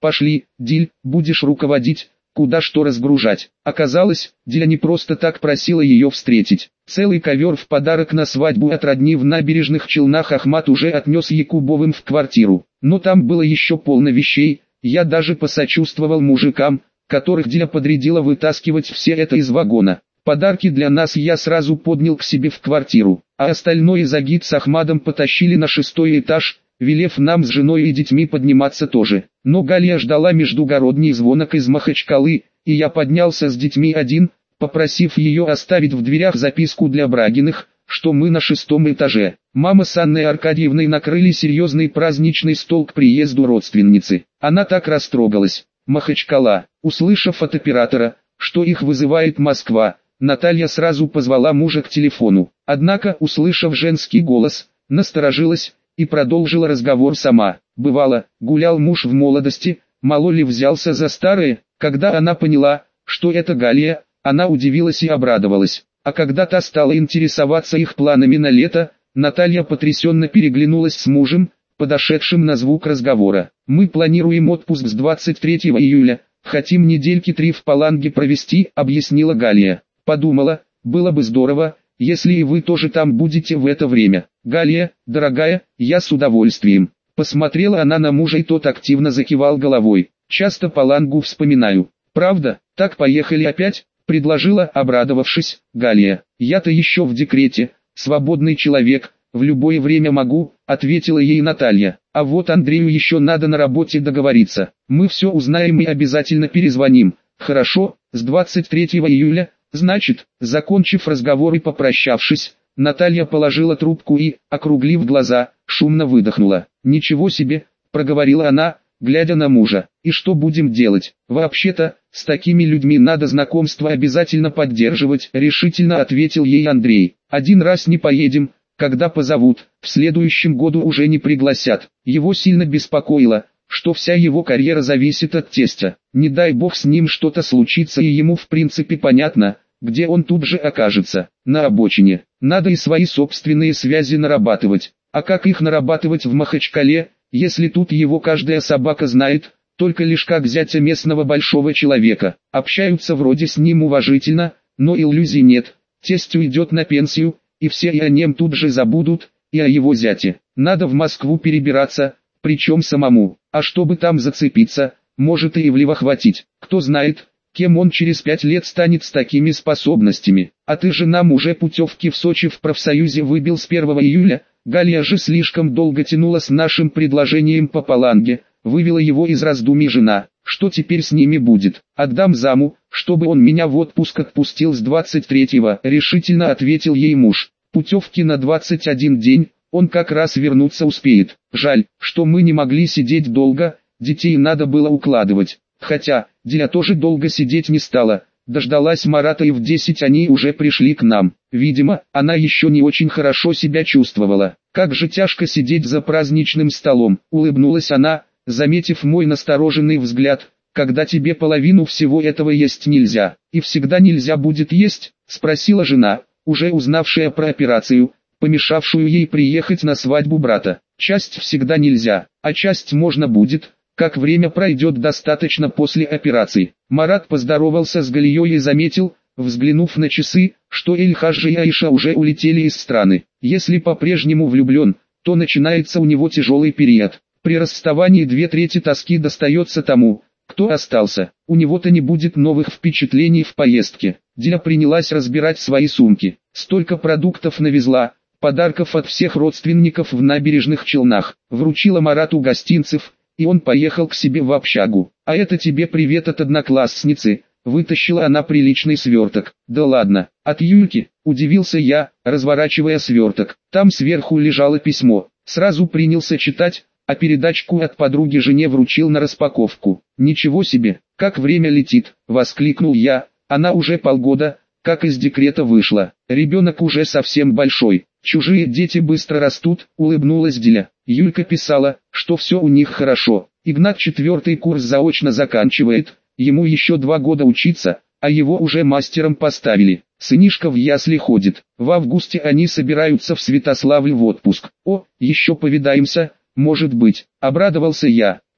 Пошли, Диль, будешь руководить, куда что разгружать. Оказалось, Диля не просто так просила ее встретить. Целый ковер в подарок на свадьбу от родни в Набережных Челнах Ахмат уже отнес Якубовым в квартиру. Но там было еще полно вещей, я даже посочувствовал мужикам, которых Диля подрядила вытаскивать все это из вагона. Подарки для нас я сразу поднял к себе в квартиру, а остальное Загид с Ахмадом потащили на шестой этаж, велев нам с женой и детьми подниматься тоже. Но Галия ждала междугородний звонок из Махачкалы, и я поднялся с детьми один, попросив ее оставить в дверях записку для Брагиных, что мы на шестом этаже. Мама с Анной Аркадьевной накрыли серьезный праздничный стол к приезду родственницы. Она так растрогалась. Махачкала, услышав от оператора, что их вызывает Москва, Наталья сразу позвала мужа к телефону. Однако, услышав женский голос, насторожилась и продолжила разговор сама. Бывало, гулял муж в молодости, мало ли взялся за старое. Когда она поняла, что это Галия, она удивилась и обрадовалась. А когда та стала интересоваться их планами на лето, Наталья потрясенно переглянулась с мужем, подошедшим на звук разговора. «Мы планируем отпуск с двадцать третьего июля, хотим недельки три в Паланге провести», — объяснила Галия. Подумала, было бы здорово, если и вы тоже там будете в это время. «Галия, дорогая, я с удовольствием». Посмотрела она на мужа, и тот активно закивал головой. «Часто Палангу вспоминаю». «Правда, так поехали опять?» — предложила, обрадовавшись, Галия. «Я-то еще в декрете, свободный человек, в любое время могу», — ответила ей Наталья. «А вот Андрею еще надо на работе договориться. Мы все узнаем и обязательно перезвоним». «Хорошо, с двадцать третьего июля, значит». Закончив разговор и попрощавшись, Наталья положила трубку и, округлив глаза, шумно выдохнула. «Ничего себе», — проговорила она, глядя на мужа. «И что будем делать? Вообще-то, с такими людьми надо знакомство обязательно поддерживать», — решительно ответил ей Андрей. «Один раз не поедем, когда позовут, в следующем году уже не пригласят». Его сильно беспокоило, что вся его карьера зависит от тестя. Не дай бог с ним что-то случится, и ему в принципе понятно, где он тут же окажется. На обочине. Надо и свои собственные связи нарабатывать. А как их нарабатывать в Махачкале, если тут его каждая собака знает, только лишь как зятя местного большого человека. Общаются вроде с ним уважительно, но иллюзий нет. Тесть уйдет на пенсию, и все и о нем тут же забудут, и о его зяте. Надо в Москву перебираться, причем самому. А чтобы там зацепиться, может и Ивлева хватить. Кто знает, кем он через пять лет станет с такими способностями. А ты же нам уже путевки в Сочи в профсоюзе выбил с первого июля. Галия же слишком долго тянула с нашим предложением по Паланге, вывела его из раздумий жена. Что теперь с ними будет? Отдам заму, чтобы он меня в отпуск отпустил с двадцать третьего, решительно ответил ей муж. Путевки на двадцать один день, он как раз вернуться успеет. Жаль, что мы не могли сидеть долго, детей надо было укладывать. Хотя, Диля тоже долго сидеть не стала. Дождалась Марата, и в десять они уже пришли к нам. Видимо, она еще не очень хорошо себя чувствовала. «Как же тяжко сидеть за праздничным столом», — улыбнулась она, заметив мой настороженный взгляд. «Когда тебе половину всего этого есть нельзя, и всегда нельзя будет есть?» — спросила жена, уже узнавшая про операцию, помешавшую ей приехать на свадьбу брата. «Часть всегда нельзя, а часть можно будет, как время пройдет достаточно после операции». Марат поздоровался с Галией и заметил, взглянув на часы, что Эль-Хадж и Аиша уже улетели из страны. Если по-прежнему влюблен, то начинается у него тяжелый период. При расставании две трети тоски достается тому, кто остался. У него-то не будет новых впечатлений в поездке. Диля принялась разбирать свои сумки. Столько продуктов навезла, подарков от всех родственников в Набережных Челнах. Вручила Марату гостинцев, и он поехал к себе в общагу. «А это тебе привет от одноклассницы», — вытащила она приличный сверток. «Да ладно, от Юльки», — удивился я, разворачивая сверток. Там сверху лежало письмо. Сразу принялся читать, а передачку от подруги жене вручил на распаковку. «Ничего себе, как время летит», — воскликнул я. «Она уже полгода, как из декрета вышла. Ребенок уже совсем большой. Чужие дети быстро растут», — улыбнулась Диля. Юлька писала, что все у них хорошо. Игнат четвертый курс заочно заканчивает, ему еще два года учиться, а его уже мастером поставили. Сынишка в ясли ходит. В августе они собираются в Святославль в отпуск. «О, еще повидаемся, может быть», — обрадовался я.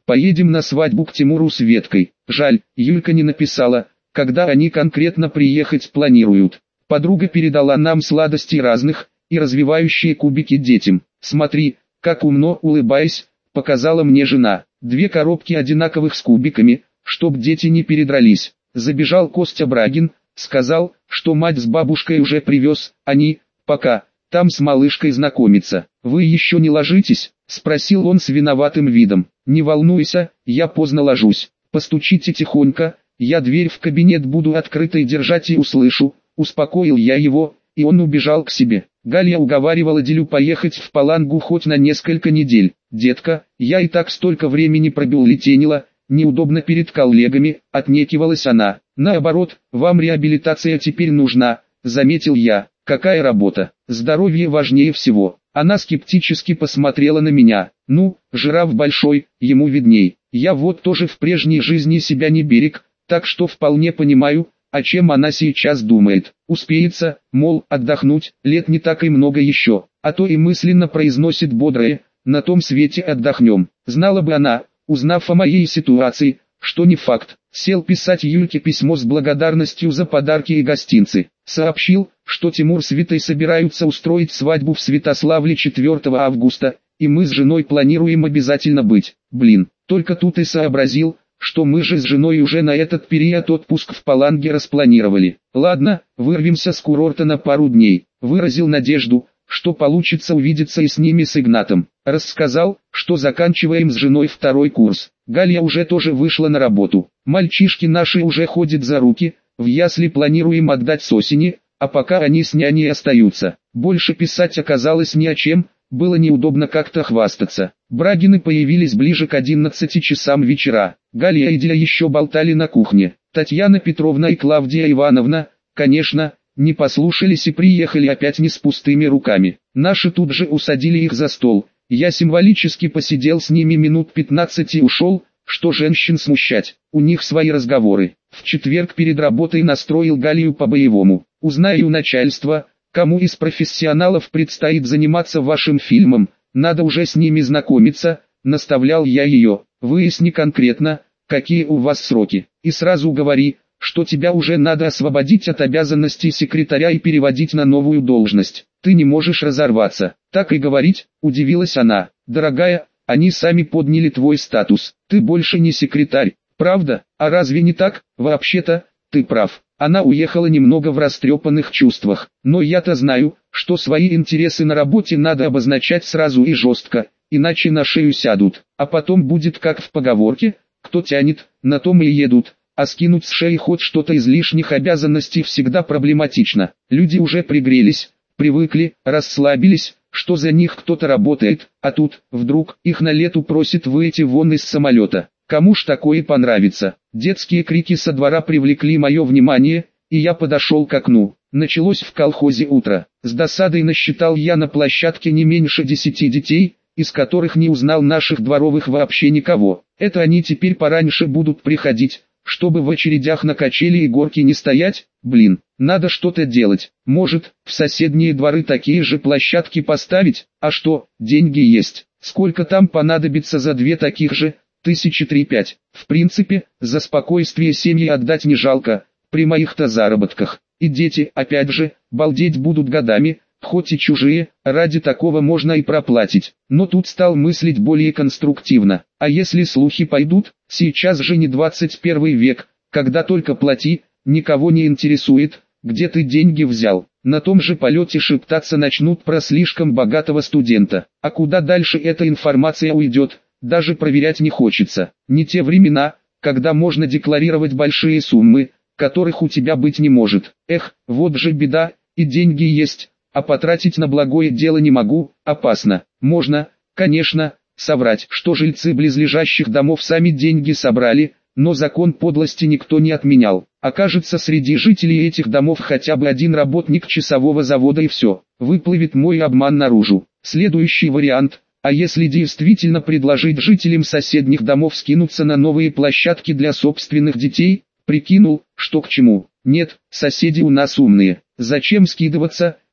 Поедем на свадьбу к Тимуру с Веткой. Жаль, Юлька не написала, когда они конкретно приехать планируют. Подруга передала нам сладости разных и развивающие кубики детям. Смотри, как умно, улыбаясь, показала мне жена. Две коробки одинаковых с кубиками, чтоб дети не передрались. Забежал Костя Брагин, сказал, что мать с бабушкой уже привез, они, пока, там с малышкой знакомиться. Вы еще не ложитесь? Спросил он с виноватым видом. Не волнуйся, я поздно ложусь. Постучите тихонько, я дверь в кабинет буду открытой держать и услышу. Успокоил я его, и он убежал к себе. Галя уговаривала Дилю поехать в Палангу хоть на несколько недель. «Детка, я и так столько времени пробюллетенила, неудобно перед коллегами», — отнекивалась она. «Наоборот, вам реабилитация теперь нужна», — заметил я. «Какая работа? Здоровье важнее всего». Она скептически посмотрела на меня. «Ну, жираф большой, ему видней. Я вот тоже в прежней жизни себя не берег, так что вполне понимаю, о чем она сейчас думает. Успеется, мол, отдохнуть, лет не так и много еще, а то и мысленно произносит бодрое, на том свете отдохнем». Знала бы она, узнав о моей ситуации, что не факт. Сел писать Юльке письмо с благодарностью за подарки и гостинцы. Сообщил, что Тимур с Витой собираются устроить свадьбу в Святославле четвёртого августа, и мы с женой планируем обязательно быть. Блин, только тут и сообразил, что мы же с женой уже на этот период отпуск в Паланге распланировали. Ладно, вырвемся с курорта на пару дней. Выразил надежду, что получится увидеться и с ними с Игнатом. Рассказал, что заканчиваем с женой второй курс. Галя уже тоже вышла на работу. Мальчишки наши уже ходят за руки, в ясли планируем отдать с осени, а пока они с няней остаются. Больше писать оказалось не о чем, было неудобно как-то хвастаться. Брагины появились ближе к одиннадцати часам вечера. Галя и Диля еще болтали на кухне. Татьяна Петровна и Клавдия Ивановна, конечно, не послушались и приехали опять не с пустыми руками. Наши тут же усадили их за стол. Я символически посидел с ними минут пятнадцать и ушел, что женщин смущать, у них свои разговоры. В четверг перед работой настроил Галию по-боевому. Узнаю у начальства, кому из профессионалов предстоит заниматься вашим фильмом, надо уже с ними знакомиться, наставлял я ее. Выясни конкретно, какие у вас сроки, и сразу говори, что тебя уже надо освободить от обязанностей секретаря и переводить на новую должность. Ты не можешь разорваться. Так и говорить, удивилась она. Дорогая, они сами подняли твой статус. Ты больше не секретарь, правда? А разве не так? Вообще-то, ты прав. Она уехала немного в растрепанных чувствах. Но я-то знаю, что свои интересы на работе надо обозначать сразу и жестко, иначе на шею сядут. А потом будет как в поговорке, кто тянет, на том и едут. А скинуть с шеи хоть что-то из лишних обязанностей всегда проблематично. Люди уже пригрелись, привыкли, расслабились, что за них кто-то работает, а тут, вдруг, их на лету просит выйти вон из самолета. Кому ж такое понравится? Детские крики со двора привлекли мое внимание, и я подошел к окну. Началось в колхозе утро. С досадой насчитал я на площадке не меньше десяти детей, из которых не узнал наших дворовых вообще никого. Это они теперь пораньше будут приходить, чтобы в очередях на качели и горки не стоять. Блин, надо что-то делать. Может, в соседние дворы такие же площадки поставить? А что, деньги есть. Сколько там понадобится за две таких же? Тысячи три-пять. В принципе, за спокойствие семьи отдать не жалко, при моих-то заработках. И дети, опять же, балдеть будут годами, хоть и чужие, ради такого можно и проплатить. Но тут стал мыслить более конструктивно. А если слухи пойдут, сейчас же не двадцать первый век, когда только плати, никого не интересует, где ты деньги взял. На том же полете шептаться начнут про слишком богатого студента. А куда дальше эта информация уйдет, даже проверять не хочется. Не те времена, когда можно декларировать большие суммы, которых у тебя быть не может. Эх, вот же беда, и деньги есть, а потратить на благое дело не могу, опасно. Можно, конечно, соврать, что жильцы близлежащих домов сами деньги собрали, но закон подлости никто не отменял. Окажется среди жителей этих домов хотя бы один работник часового завода и все, выплывет мой обман наружу. Следующий вариант, а если действительно предложить жителям соседних домов скинуться на новые площадки для собственных детей, прикинул, что к чему. Нет, соседи у нас умные, зачем скидываться,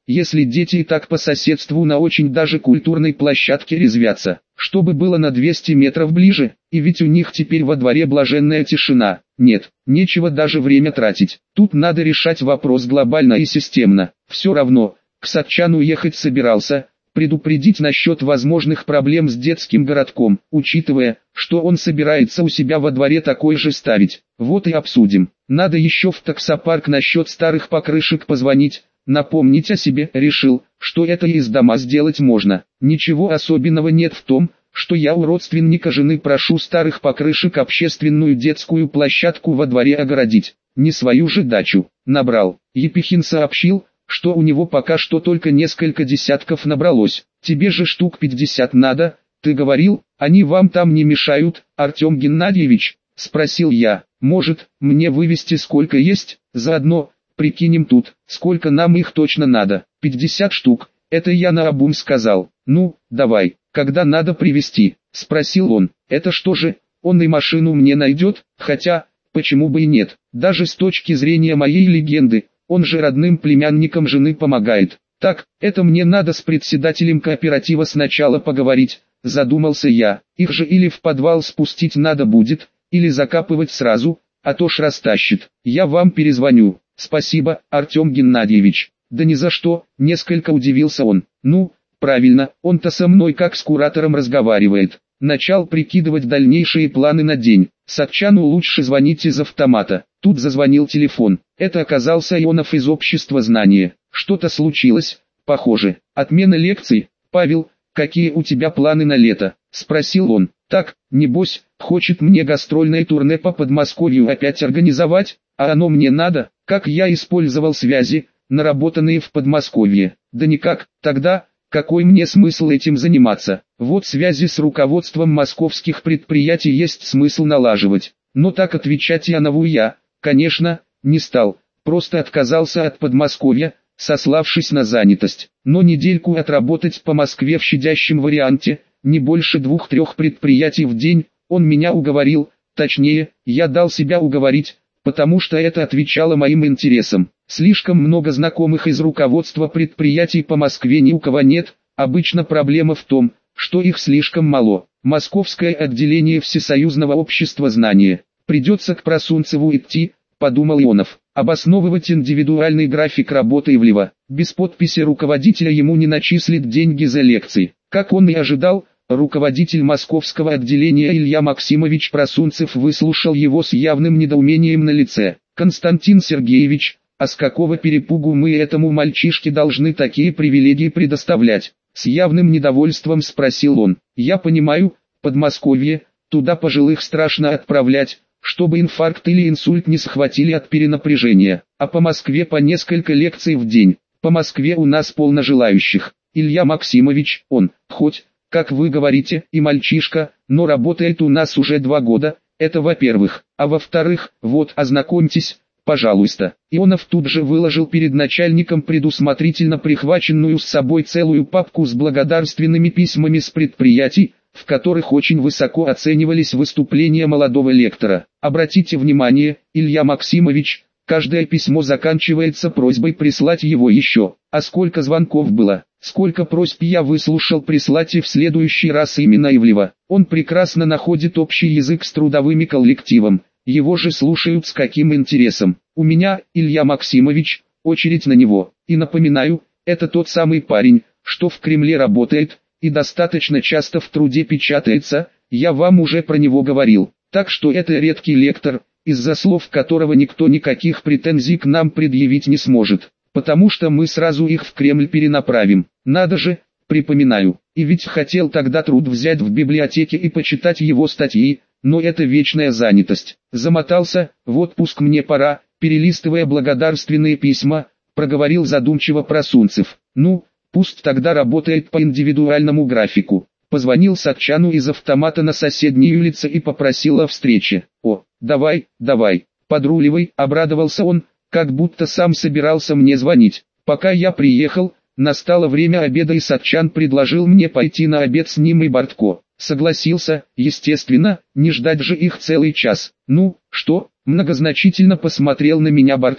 если дети и так по соседству на очень даже культурной площадке резвятся, чтобы было на двести метров ближе, и ведь у них теперь во дворе блаженная тишина. Нет, нечего даже время тратить. Тут надо решать вопрос глобально и системно. Все равно, к Сатчану ехать собирался, предупредить насчет возможных проблем с детским городком, учитывая, что он собирается у себя во дворе такой же ставить. Вот и обсудим. Надо еще в таксопарк насчет старых покрышек позвонить, напомнить о себе. Решил, что это из дома сделать можно. Ничего особенного нет в том, что я у родственника жены прошу старых покрышек общественную детскую площадку во дворе огородить. Не свою же дачу. Набрал. Епихин сообщил, что у него пока что только несколько десятков набралось. Тебе же штук пятьдесят надо, ты говорил, они вам там не мешают, Артем Геннадьевич? Спросил я. Может, мне вывести сколько есть, заодно прикинем тут, сколько нам их точно надо. пятьдесят штук, это я наобум сказал. Ну, давай, когда надо привезти? Спросил он. Это что же, он и машину мне найдет, хотя, почему бы и нет, даже с точки зрения моей легенды. Он же родным племянникам жены помогает. Так, это мне надо с председателем кооператива сначала поговорить, задумался я. Их же или в подвал спустить надо будет, или закапывать сразу, а то ж растащит. Я вам перезвоню. Спасибо, Артем Геннадьевич. Да ни за что, несколько удивился он. Ну, правильно, он-то со мной как с куратором разговаривает. Начал прикидывать дальнейшие планы на день. Сатчану лучше звонить из автомата. Тут зазвонил телефон. Это оказался Ионов из общества знания. Что-то случилось, похоже. Отмена лекций. Павел, какие у тебя планы на лето? Спросил он. Так, небось, хочет мне гастрольное турне по Подмосковью опять организовать, а оно мне надо, как я использовал связи, наработанные в Подмосковье. Да никак, тогда, какой мне смысл этим заниматься? Вот связи с руководством московских предприятий есть смысл налаживать. Но так отвечать Ионову я, конечно, не стал, просто отказался от Подмосковья, сославшись на занятость. Но недельку отработать по Москве в щадящем варианте, не больше двух-трех предприятий в день, он меня уговорил, точнее, я дал себя уговорить, потому что это отвечало моим интересам. Слишком много знакомых из руководства предприятий по Москве ни у кого нет, обычно проблема в том, что их слишком мало. Московское отделение Всесоюзного общества знания. Придется к Просунцеву идти, подумал Ионов, обосновывать индивидуальный график работы Ивлева. Без подписи руководителя ему не начислит деньги за лекции. Как он и ожидал, руководитель московского отделения Илья Максимович Просунцев выслушал его с явным недоумением на лице. «Константин Сергеевич, а с какого перепугу мы этому мальчишке должны такие привилегии предоставлять?» С явным недовольством спросил он. «Я понимаю, Подмосковье, туда пожилых страшно отправлять, чтобы инфаркт или инсульт не схватили от перенапряжения, а по Москве по несколько лекций в день. По Москве у нас полно желающих. Илья Максимович, он, хоть, как вы говорите, и мальчишка, но работает у нас уже два года, это во-первых, а во-вторых, вот, ознакомьтесь, пожалуйста». Ионов тут же выложил перед начальником предусмотрительно прихваченную с собой целую папку с благодарственными письмами с предприятий, в которых очень высоко оценивались выступления молодого лектора. Обратите внимание, Илья Максимович, каждое письмо заканчивается просьбой прислать его еще. А сколько звонков было, сколько просьб я выслушал прислать и в следующий раз именно Ивлева. Он прекрасно находит общий язык с трудовыми коллективом, его же слушают с каким интересом. У меня, Илья Максимович, очередь на него. И напоминаю, это тот самый парень, что в Кремле работает, и достаточно часто в труде печатается, я вам уже про него говорил. Так что это редкий лектор, из-за слов которого никто никаких претензий к нам предъявить не сможет, потому что мы сразу их в Кремль перенаправим. Надо же, припоминаю, и ведь хотел тогда труд взять в библиотеке и почитать его статьи, но это вечная занятость. Замотался, в отпуск мне пора, перелистывая благодарственные письма, проговорил задумчиво Просунцев. Ну, пусть тогда работает по индивидуальному графику. Позвонил Сатчану из автомата на соседней улице и попросил о встрече. «О, давай, давай, подруливай», — обрадовался он, как будто сам собирался мне звонить. Пока я приехал, настало время обеда и Сатчан предложил мне пойти на обед с ним и Бортко. Согласился, естественно, не ждать же их целый час. «Ну, что?» — многозначительно посмотрел на меня Бортко.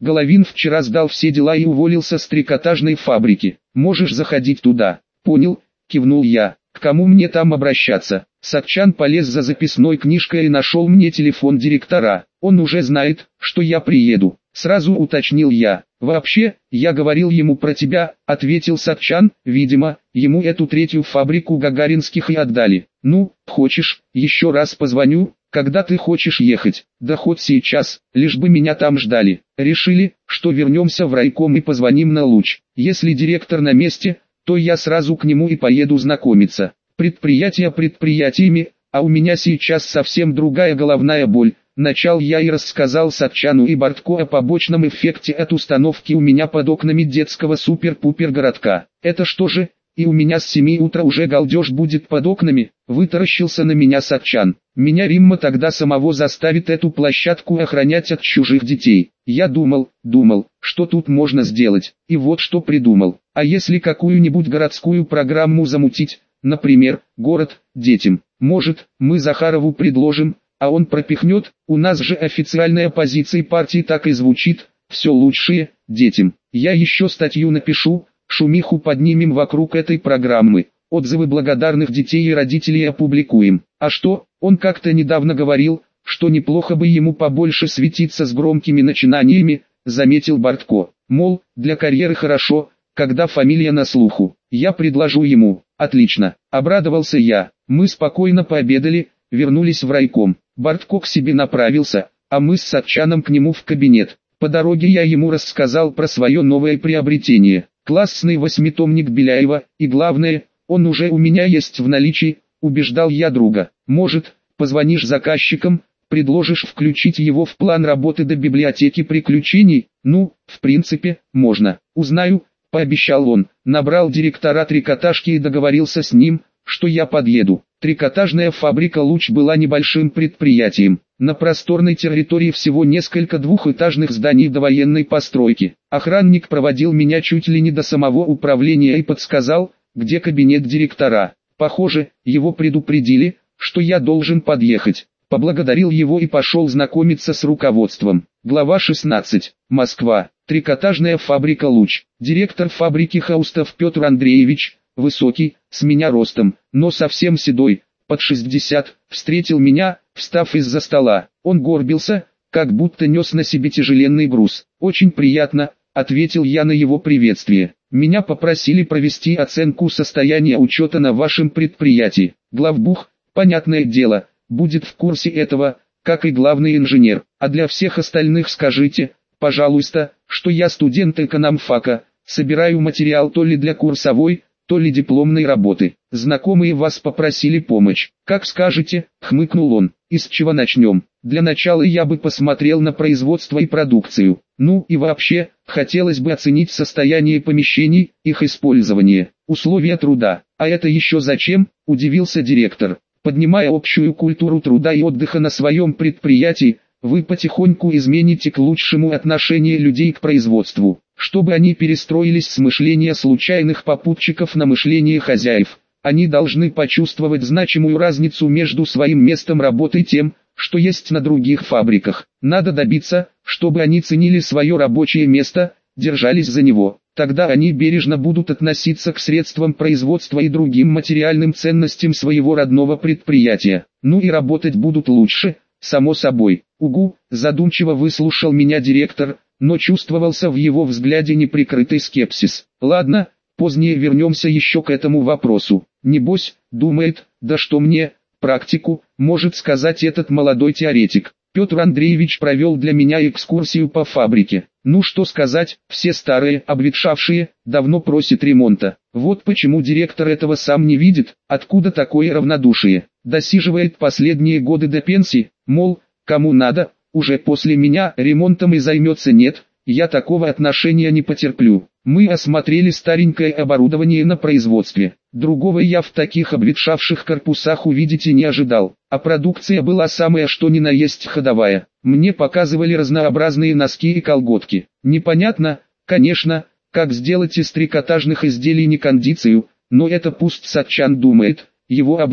Головин вчера сдал все дела и уволился с трикотажной фабрики. Можешь заходить туда. Понял, кивнул я. К кому мне там обращаться? Сатчан полез за записной книжкой и нашел мне телефон директора. Он уже знает, что я приеду. Сразу уточнил я. «Вообще, я говорил ему про тебя», — ответил Сатчан. «Видимо, ему эту третью фабрику гагаринских и отдали. Ну, хочешь, еще раз позвоню, когда ты хочешь ехать? Да хоть сейчас, лишь бы меня там ждали». Решили, что вернемся в райком и позвоним на луч. Если директор на месте, то я сразу к нему и поеду знакомиться. Предприятия предприятиями, а у меня сейчас совсем другая головная боль. Начал я и рассказал Сатчану и Бортко о побочном эффекте от установки у меня под окнами детского супер-пупер городка. Это что же, и у меня с семи утра уже галдеж будет под окнами? Вытаращился на меня Сатчан. Меня Римма тогда самого заставит эту площадку охранять от чужих детей. Я думал, думал, что тут можно сделать, и вот что придумал. А если какую-нибудь городскую программу замутить, например, город детям? Может, мы Захарову предложим, а он пропихнет? У нас же официальная позиция партии так и звучит: все лучшее детям. Я еще статью напишу, шумиху поднимем вокруг этой программы, отзывы благодарных детей и родителей опубликуем. А что, он как-то недавно говорил, что неплохо бы ему побольше светиться с громкими начинаниями, заметил Бортко. Мол, для карьеры хорошо, когда фамилия на слуху. Я предложу ему. Отлично, обрадовался я. Мы спокойно пообедали, вернулись в райком. Бортко к себе направился, а мы с Сатчаном к нему в кабинет. По дороге я ему рассказал про свое новое приобретение. Классный восьмитомник Беляева, и главное, он уже у меня есть в наличии, убеждал я друга. Может, позвонишь заказчикам, предложишь включить его в план работы до библиотеки приключений? Ну, в принципе, можно. Узнаю, пообещал он. Набрал директора трикотажки и договорился с ним, что я подъеду. Трикотажная фабрика «Луч» была небольшим предприятием. На просторной территории всего несколько двухэтажных зданий довоенной постройки. Охранник проводил меня чуть ли не до самого управления и подсказал, где кабинет директора. Похоже, его предупредили, что я должен подъехать. Поблагодарил его и пошел знакомиться с руководством. Глава шестнадцать. Москва. Трикотажная фабрика «Луч». Директор фабрики Хаустов Петр Андреевич, высокий, с меня ростом, но совсем седой, под шестьдесят, встретил меня, встав из-за стола. Он горбился, как будто нес на себе тяжеленный груз. «Очень приятно», — ответил я на его приветствие. «Меня попросили провести оценку состояния учета на вашем предприятии. Главбух, понятное дело, будет в курсе этого, как и главный инженер. А для всех остальных скажите, пожалуйста, что я студент экономфака, собираю материал то ли для курсовой, то ли дипломной работы. Знакомые вас попросили помощь. Как скажете», — хмыкнул он. «Из чего начнем? Для начала я бы посмотрел на производство и продукцию. Ну и вообще, хотелось бы оценить состояние помещений, их использование, условия труда». «А это еще зачем?» — удивился директор. «Поднимая общую культуру труда и отдыха на своем предприятии, вы потихоньку измените к лучшему отношение людей к производству, чтобы они перестроились с мышления случайных попутчиков на мышление хозяев. Они должны почувствовать значимую разницу между своим местом работы и тем, что есть на других фабриках. Надо добиться, чтобы они ценили свое рабочее место, держались за него. Тогда они бережно будут относиться к средствам производства и другим материальным ценностям своего родного предприятия. Ну и работать будут лучше, само собой». «Угу», задумчиво выслушал меня директор, но чувствовался в его взгляде неприкрытый скепсис. «Ладно, позднее вернемся еще к этому вопросу. Небось, думает, да что мне, практику, может сказать этот молодой теоретик». Петр Андреевич провел для меня экскурсию по фабрике. Ну что сказать, все старые, обветшавшие, давно просят ремонта. Вот почему директор этого сам не видит, откуда такое равнодушие. Досиживает последние годы до пенсии, мол, кому надо, уже после меня ремонтом и займется. Нет, я такого отношения не потерплю. Мы осмотрели старенькое оборудование на производстве. Другого я в таких обветшавших корпусах увидеть и не ожидал. А продукция была самая что ни на есть ходовая. Мне показывали разнообразные носки и колготки. Непонятно, конечно, как сделать из трикотажных изделий не кондицию, но это пусть Сатчан думает, его объект.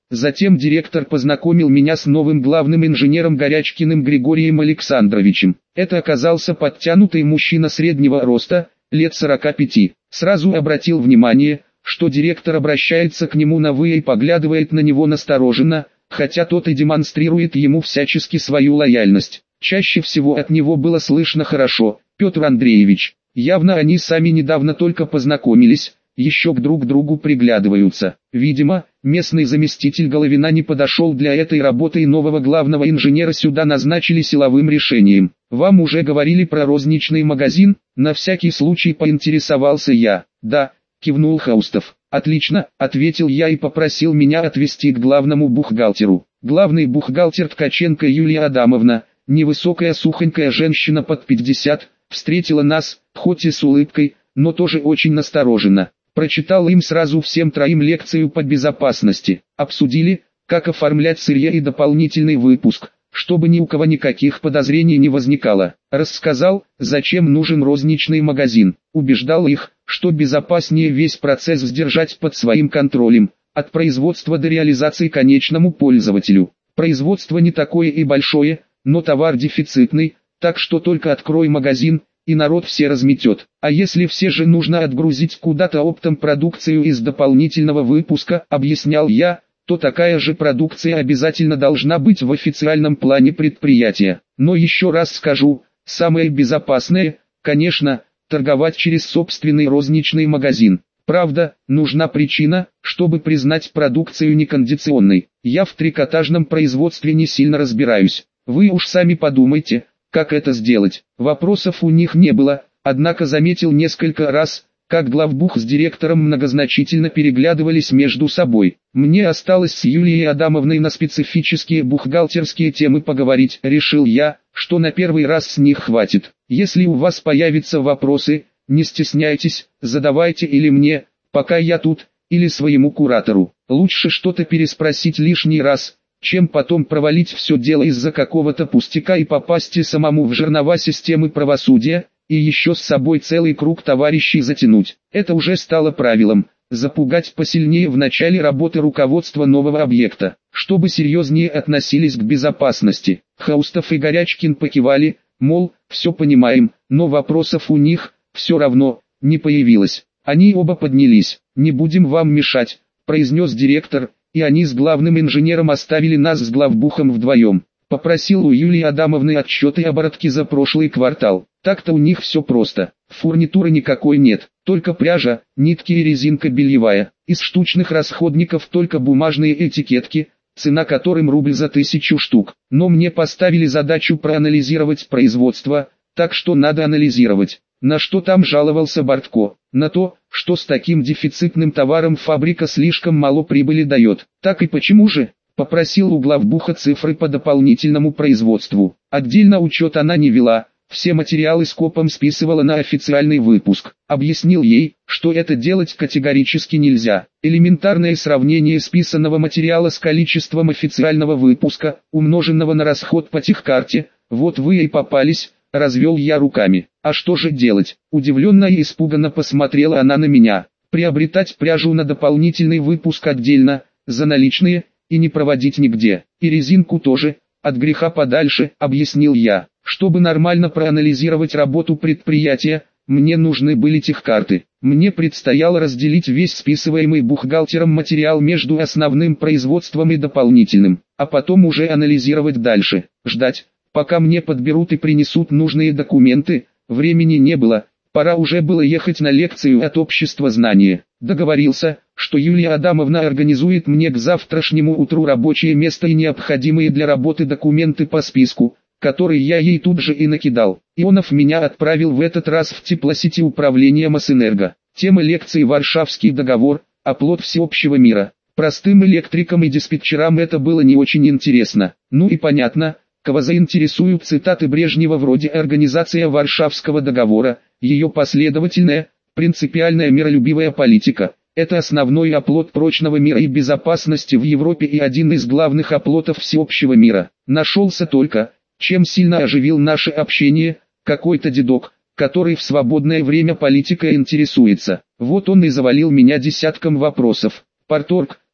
Затем директор познакомил меня с новым главным инженером Горячкиным Григорием Александровичем. Это оказался подтянутый мужчина среднего роста, лет сорока пяти. Сразу обратил внимание, что директор обращается к нему на «вы» и поглядывает на него настороженно, хотя тот и демонстрирует ему всячески свою лояльность. Чаще всего от него было слышно «хорошо, Петр Андреевич». Явно они сами недавно только познакомились, еще к друг другу приглядываются. Видимо, местный заместитель Головина не подошел для этой работы и нового главного инженера сюда назначили силовым решением. «Вам уже говорили про розничный магазин?» На всякий случай поинтересовался я. «Да», кивнул Хаустов. «Отлично», ответил я и попросил меня отвезти к главному бухгалтеру. Главный бухгалтер Ткаченко Юлия Адамовна, невысокая сухонькая женщина под пятьдесят, встретила нас, хоть и с улыбкой, но тоже очень настороженно. Прочитал им сразу всем троим лекцию по безопасности. Обсудили, как оформлять сырье и дополнительный выпуск, чтобы ни у кого никаких подозрений не возникало. Рассказал, зачем нужен розничный магазин. Убеждал их, что безопаснее весь процесс сдержать под своим контролем, от производства до реализации конечному пользователю. Производство не такое и большое, но товар дефицитный, так что только открой магазин, и народ все разметет. А если все же нужно отгрузить куда-то оптом продукцию из дополнительного выпуска, объяснял я, то такая же продукция обязательно должна быть в официальном плане предприятия. Но еще раз скажу, самое безопасное, конечно, торговать через собственный розничный магазин. Правда, нужна причина, чтобы признать продукцию некондиционной. Я в трикотажном производстве не сильно разбираюсь. Вы уж сами подумайте, как это сделать. Вопросов у них не было, однако заметил несколько раз, как главбух с директором многозначительно переглядывались между собой. Мне осталось с Юлией Адамовной на специфические бухгалтерские темы поговорить. Решил я, что на первый раз с них хватит. Если у вас появятся вопросы, не стесняйтесь, задавайте или мне, пока я тут, или своему куратору. Лучше что-то переспросить лишний раз, чем потом провалить все дело из-за какого-то пустяка и попасть и самому в жернова системы правосудия, и еще с собой целый круг товарищей затянуть. Это уже стало правилом, запугать посильнее в начале работы руководства нового объекта, чтобы серьезнее относились к безопасности. Хаустов и Горячкин покивали, мол, все понимаем, но вопросов у них, все равно, не появилось. Они оба поднялись. «Не будем вам мешать», произнес директор, и они с главным инженером оставили нас с главбухом вдвоем. Попросил у Юлии Адамовны отчеты об оборотке за прошлый квартал. Так-то у них все просто. Фурнитуры никакой нет, только пряжа, нитки и резинка бельевая. Из штучных расходников только бумажные этикетки, цена которым рубль за тысячу штук. Но мне поставили задачу проанализировать производство, так что надо анализировать. На что там жаловался Бортко? На то, что с таким дефицитным товаром фабрика слишком мало прибыли дает. Так и почему же? Попросил у главбуха цифры по дополнительному производству. Отдельно учет она не вела, все материалы скопом списывала на официальный выпуск. Объяснил ей, что это делать категорически нельзя. Элементарное сравнение списанного материала с количеством официального выпуска, умноженного на расход по техкарте, вот вы и попались. Развел я руками. А что же делать? Удивленно и испуганно посмотрела она на меня. Приобретать пряжу на дополнительный выпуск отдельно, за наличные, и не проводить нигде. И резинку тоже, от греха подальше, объяснил я. Чтобы нормально проанализировать работу предприятия, мне нужны были техкарты. Мне предстояло разделить весь списываемый бухгалтером материал между основным производством и дополнительным, а потом уже анализировать дальше, ждать, пока мне подберут и принесут нужные документы. Времени не было, пора уже было ехать на лекцию от общества знания. Договорился, что Юлия Адамовна организует мне к завтрашнему утру рабочее место и необходимые для работы документы по списку, который я ей тут же и накидал. Ионов меня отправил в этот раз в теплосети управления Мосэнерго. Тема лекции «Варшавский договор. Оплот всеобщего мира». Простым электрикам и диспетчерам это было не очень интересно. Ну и понятно, кого заинтересуют цитаты Брежнева вроде «Организация Варшавского договора», ее последовательная, принципиальная миролюбивая политика. Это основной оплот прочного мира и безопасности в Европе и один из главных оплотов всеобщего мира. Нашелся только, чем сильно оживил наше общение, какой-то дедок, который в свободное время политикой интересуется. Вот он и завалил меня десятком вопросов. Парторг,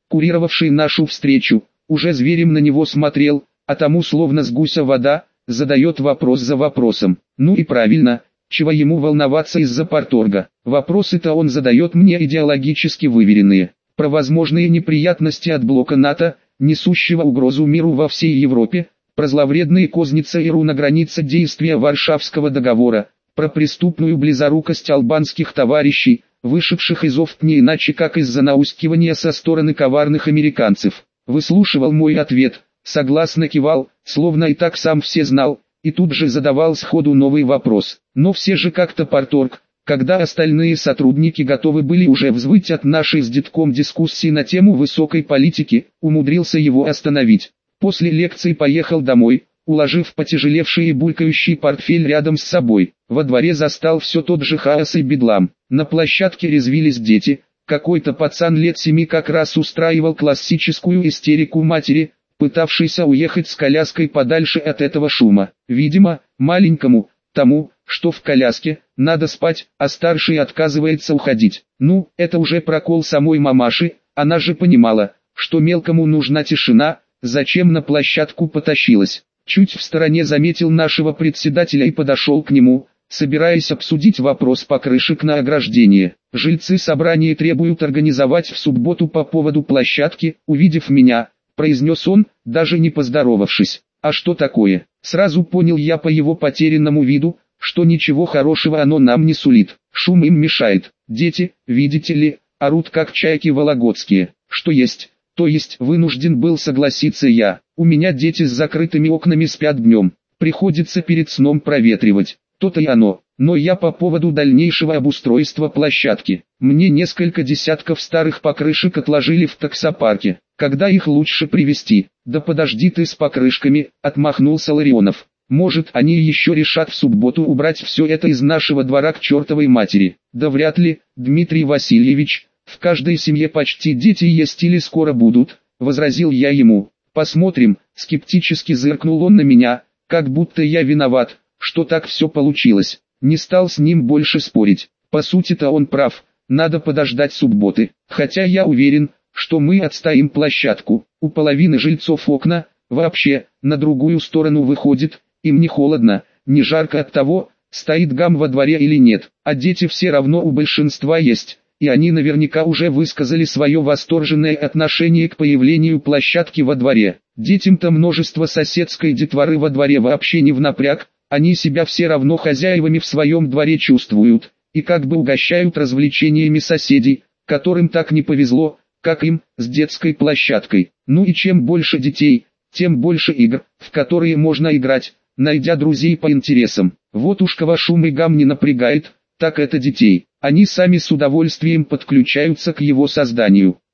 курировавший нашу встречу, уже зверем на него смотрел, а тому словно с гуся вода, задает вопрос за вопросом. Ну и правильно, чего ему волноваться из-за парторга. Вопросы-то он задает мне идеологически выверенные. Про возможные неприятности от блока НАТО, несущего угрозу миру во всей Европе, про зловредные козницы ИРУ на границе действия Варшавского договора, про преступную близорукость албанских товарищей, вышедших из ОФТ не иначе как из-за наускивания со стороны коварных американцев. Выслушивал мой ответ, согласно кивал, словно и так сам все знал, и тут же задавал сходу новый вопрос. Но все же как-то парторг, когда остальные сотрудники готовы были уже взвыть от нашей с детком дискуссии на тему высокой политики, умудрился его остановить. После лекции поехал домой, уложив потяжелевший и булькающий портфель рядом с собой. Во дворе застал все тот же хаос и бедлам. На площадке резвились дети, какой-то пацан лет семи как раз устраивал классическую истерику матери, пытавшейся уехать с коляской подальше от этого шума. Видимо, маленькому, тому, что в коляске, надо спать, а старший отказывается уходить. Ну, это уже прокол самой мамаши, она же понимала, что мелкому нужна тишина, зачем на площадку потащилась. Чуть в стороне заметил нашего председателя и подошел к нему, собираясь обсудить вопрос покрышек на ограждение. Жильцы собрания требуют организовать в субботу по поводу площадки, увидев меня, произнес он, даже не поздоровавшись. А что такое? Сразу понял я по его потерянному виду, что ничего хорошего оно нам не сулит. Шум им мешает. Дети, видите ли, орут как чайки вологодские. Что есть, то есть вынужден был согласиться я. У меня дети с закрытыми окнами спят днем. Приходится перед сном проветривать. То-то и оно. Но я по поводу дальнейшего обустройства площадки. Мне несколько десятков старых покрышек отложили в таксопарке. Когда их лучше привезти? Да подожди ты с покрышками, отмахнулся Ларионов. Может, они еще решат в субботу убрать все это из нашего двора к чертовой матери. Да вряд ли, Дмитрий Васильевич, в каждой семье почти дети есть или скоро будут, возразил я ему. Посмотрим, скептически зыркнул он на меня, как будто я виноват, что так все получилось. Не стал с ним больше спорить. По сути-то он прав, надо подождать субботы. Хотя я уверен, что мы отстоим площадку. У половины жильцов окна, вообще, на другую сторону выходит, им не холодно, не жарко от того, стоит гам во дворе или нет. А дети все равно у большинства есть, и они наверняка уже высказали свое восторженное отношение к появлению площадки во дворе. Детям-то множество соседской детворы во дворе вообще не в напряг, они себя все равно хозяевами в своем дворе чувствуют, и как бы угощают развлечениями соседей, которым так не повезло, как им, с детской площадкой. Ну и чем больше детей, тем больше игр, в которые можно играть, найдя друзей по интересам. Вот уж кого шум и гам не напрягает, так это детей. Они сами с удовольствием подключаются к его созданию.